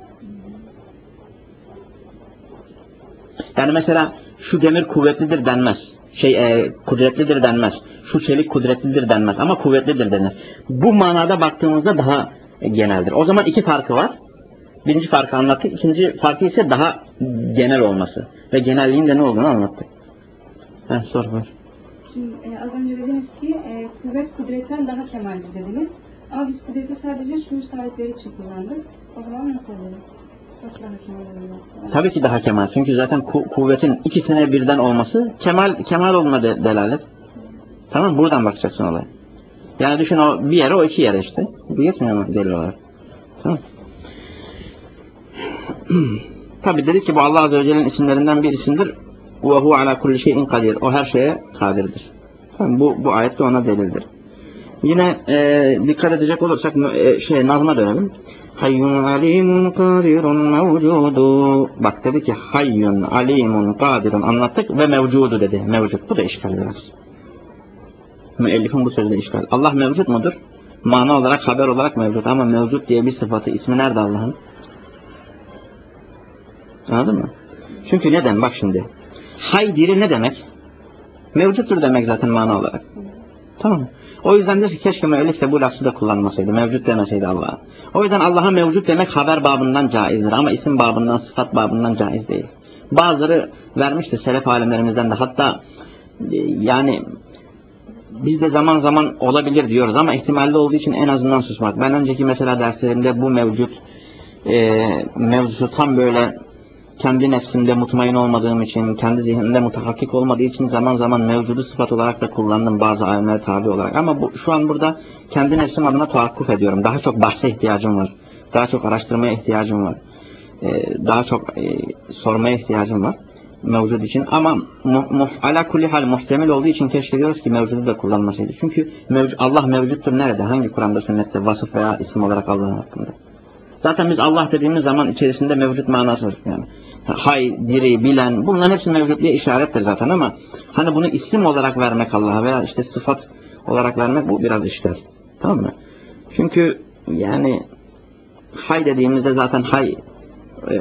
Yani mesela şu demir kuvvetlidir denmez. Şey e, kudretlidir denmez. Şu çelik kudretlidir denmez ama kuvvetlidir denir. Bu manada baktığımızda daha geneldir. O zaman iki farkı var. Birinci farkı anlattık. İkinci farkı ise daha genel olması. Ve genelliğin de ne olduğunu anlattık. Heh, sor var. Şimdi e, az önce dediniz ki e, kuvvet kudretten daha kemaldir dediniz. Ama biz kudreti sadece şuur sahipleri için kullandık. O zaman nasıl oluyor? Nasıl daha kemal oluyor? Tabii ki daha kemal. Çünkü zaten ku kuvvetin ikisine birden olması kemal kemal olduğuna de delalet. Tamam, buradan bakacaksın olaya. Yani düşün o bir yere o iki yere işte. Bu yetmiyor mu delil olarak? Tamam. Tabii dedik ki bu Allah Azze ve Celle'nin isimlerinden bir isimdir. Ve hu ala kulli şeyin kadir. O her şeye kadirdir. Tamam, bu bu ayet de ona delildir. Yine e, dikkat edecek olursak e, şey nazma dönelim. Hayyun alimun kadirun mevcudu. Bak dedi ki hayyun alimun kadirun anlattık ve mevcudu dedi. Mevcut. Bu da işgal biraz. Müellifin bu sözde işgal. Allah mevcut mudur? Mana olarak, haber olarak mevcut ama mevcut diye bir sıfatı, ismi nerede Allah'ın? Anladın mı? Çünkü neden? Bak şimdi. Hay diri ne demek? Mevcuttur demek zaten mana olarak. Tamam mı? O yüzden de keşke müellif de bu lafzı da kullanmasaydı. Mevcut demeseydi Allah'a. O yüzden Allah'a mevcut demek haber babından caizdir ama isim babından, sıfat babından caiz değil. Bazıları vermişti selef alimlerimizden de, hatta yani biz de zaman zaman olabilir diyoruz ama ihtimalli olduğu için en azından susmak. Ben önceki mesela derslerimde bu mevcut e, mevzusu tam böyle kendi nefsimde mutmain olmadığım için, kendi zihnimde mutahakkik olmadığı için zaman zaman mevcudu sıfat olarak da kullandım bazı alimlere tabi olarak. Ama bu, şu an burada kendi nefsim adına tahakkuk ediyorum. Daha çok bahse ihtiyacım var. Daha çok araştırmaya ihtiyacım var. Ee, daha çok e, sormaya ihtiyacım var mevcud için. Ama mu, mu, ala kulli hal muhtemel olduğu için keşke diyoruz ki mevcudu da kullanmasaydı. Çünkü mevcut, Allah mevcuttur nerede? Hangi Kur'an'da, sünnette, vasıf veya isim olarak Allah'ın hakkında? Zaten biz Allah dediğimiz zaman içerisinde mevcut manası var yani. Hay, diri, bilen, bunların hepsi mevcut diye işarettir zaten ama hani bunu isim olarak vermek Allah'a veya işte sıfat olarak vermek bu biraz işler. Tamam mı? Çünkü yani hay dediğimizde zaten hay e,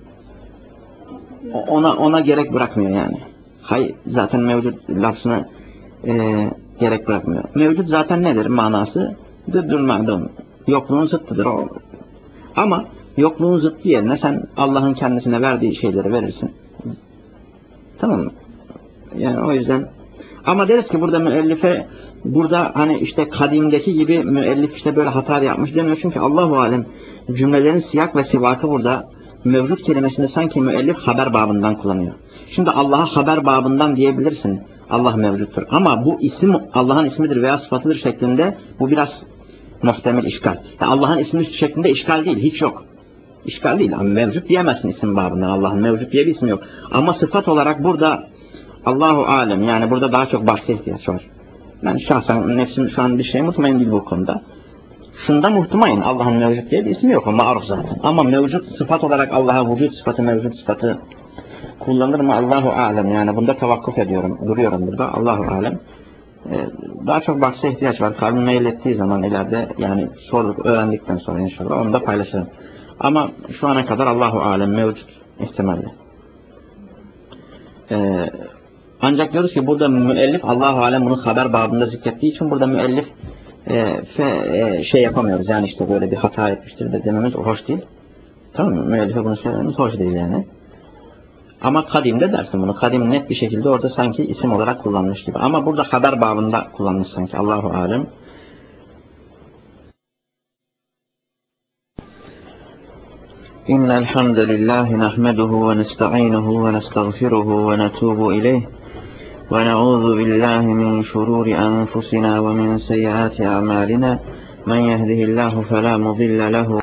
ona ona gerek bırakmıyor yani. Hay zaten mevcut lafzına e, gerek bırakmıyor. Mevcut zaten nedir manası? Dıddül ma'dum. Yokluğun zıttıdır o. Ama yokluğun zıttı yerine sen Allah'ın kendisine verdiği şeyleri verirsin. Tamam mı? Yani o yüzden ama deriz ki burada müellife burada hani işte kadimdeki gibi müellif işte böyle hata yapmış demiyor. Çünkü Allahu alem cümlelerin siyak ve sivakı burada mevcut kelimesini sanki müellif haber babından kullanıyor. Şimdi Allah'a haber babından diyebilirsin. Allah mevcuttur. Ama bu isim Allah'ın ismidir veya sıfatıdır şeklinde bu biraz muhtemel işgal. Yani Allah'ın ismi şeklinde işgal değil. Hiç yok. İşgal değil. Ama mevcut diyemezsin isim babından. Allah'ın mevcut diye bir isim yok. Ama sıfat olarak burada Allahu alem, yani burada daha çok bahse ihtiyaç var. Ben şahsen nefsim şu an bir şey mutmain değil bu konuda. Şunda muhtemelen Allah'ın mevcut diye bir ismi yok. Ama maruf zaten. Ama mevcut sıfat olarak Allah'a vücut sıfatı, mevcut sıfatı kullanır mı Allahu alem. Yani bunda tavakkuf ediyorum. Duruyorum burada. Allahu alem. Ee, daha çok bahse ihtiyaç var. Kalbim meylettiği zaman ileride yani sorduk, öğrendikten sonra inşallah onu da paylaşırım. Ama şu ana kadar Allahu alem mevcut ihtimalle. Ee, ancak diyoruz ki burada müellif Allahu alem bunu haber babında zikrettiği için burada müellif e, fe, e, şey yapamıyoruz. Yani işte böyle bir hata etmiştir de dememiz hoş değil. Tamam mı? Müellife bunu söylememiz hoş değil yani. Ama kadimde dersin bunu. Kadim net bir şekilde orada sanki isim olarak kullanmış gibi. Ama burada haber babında kullanmış sanki. Allahu alem. İnnel hamdelellahi nahmeduhu ve nestainuhu ve nestağfiruhu ve netubu ileyh ve na'udzu billahi min şururi enfusina ve min seyyiati a'malina men yehdihillahu fela mudille lehu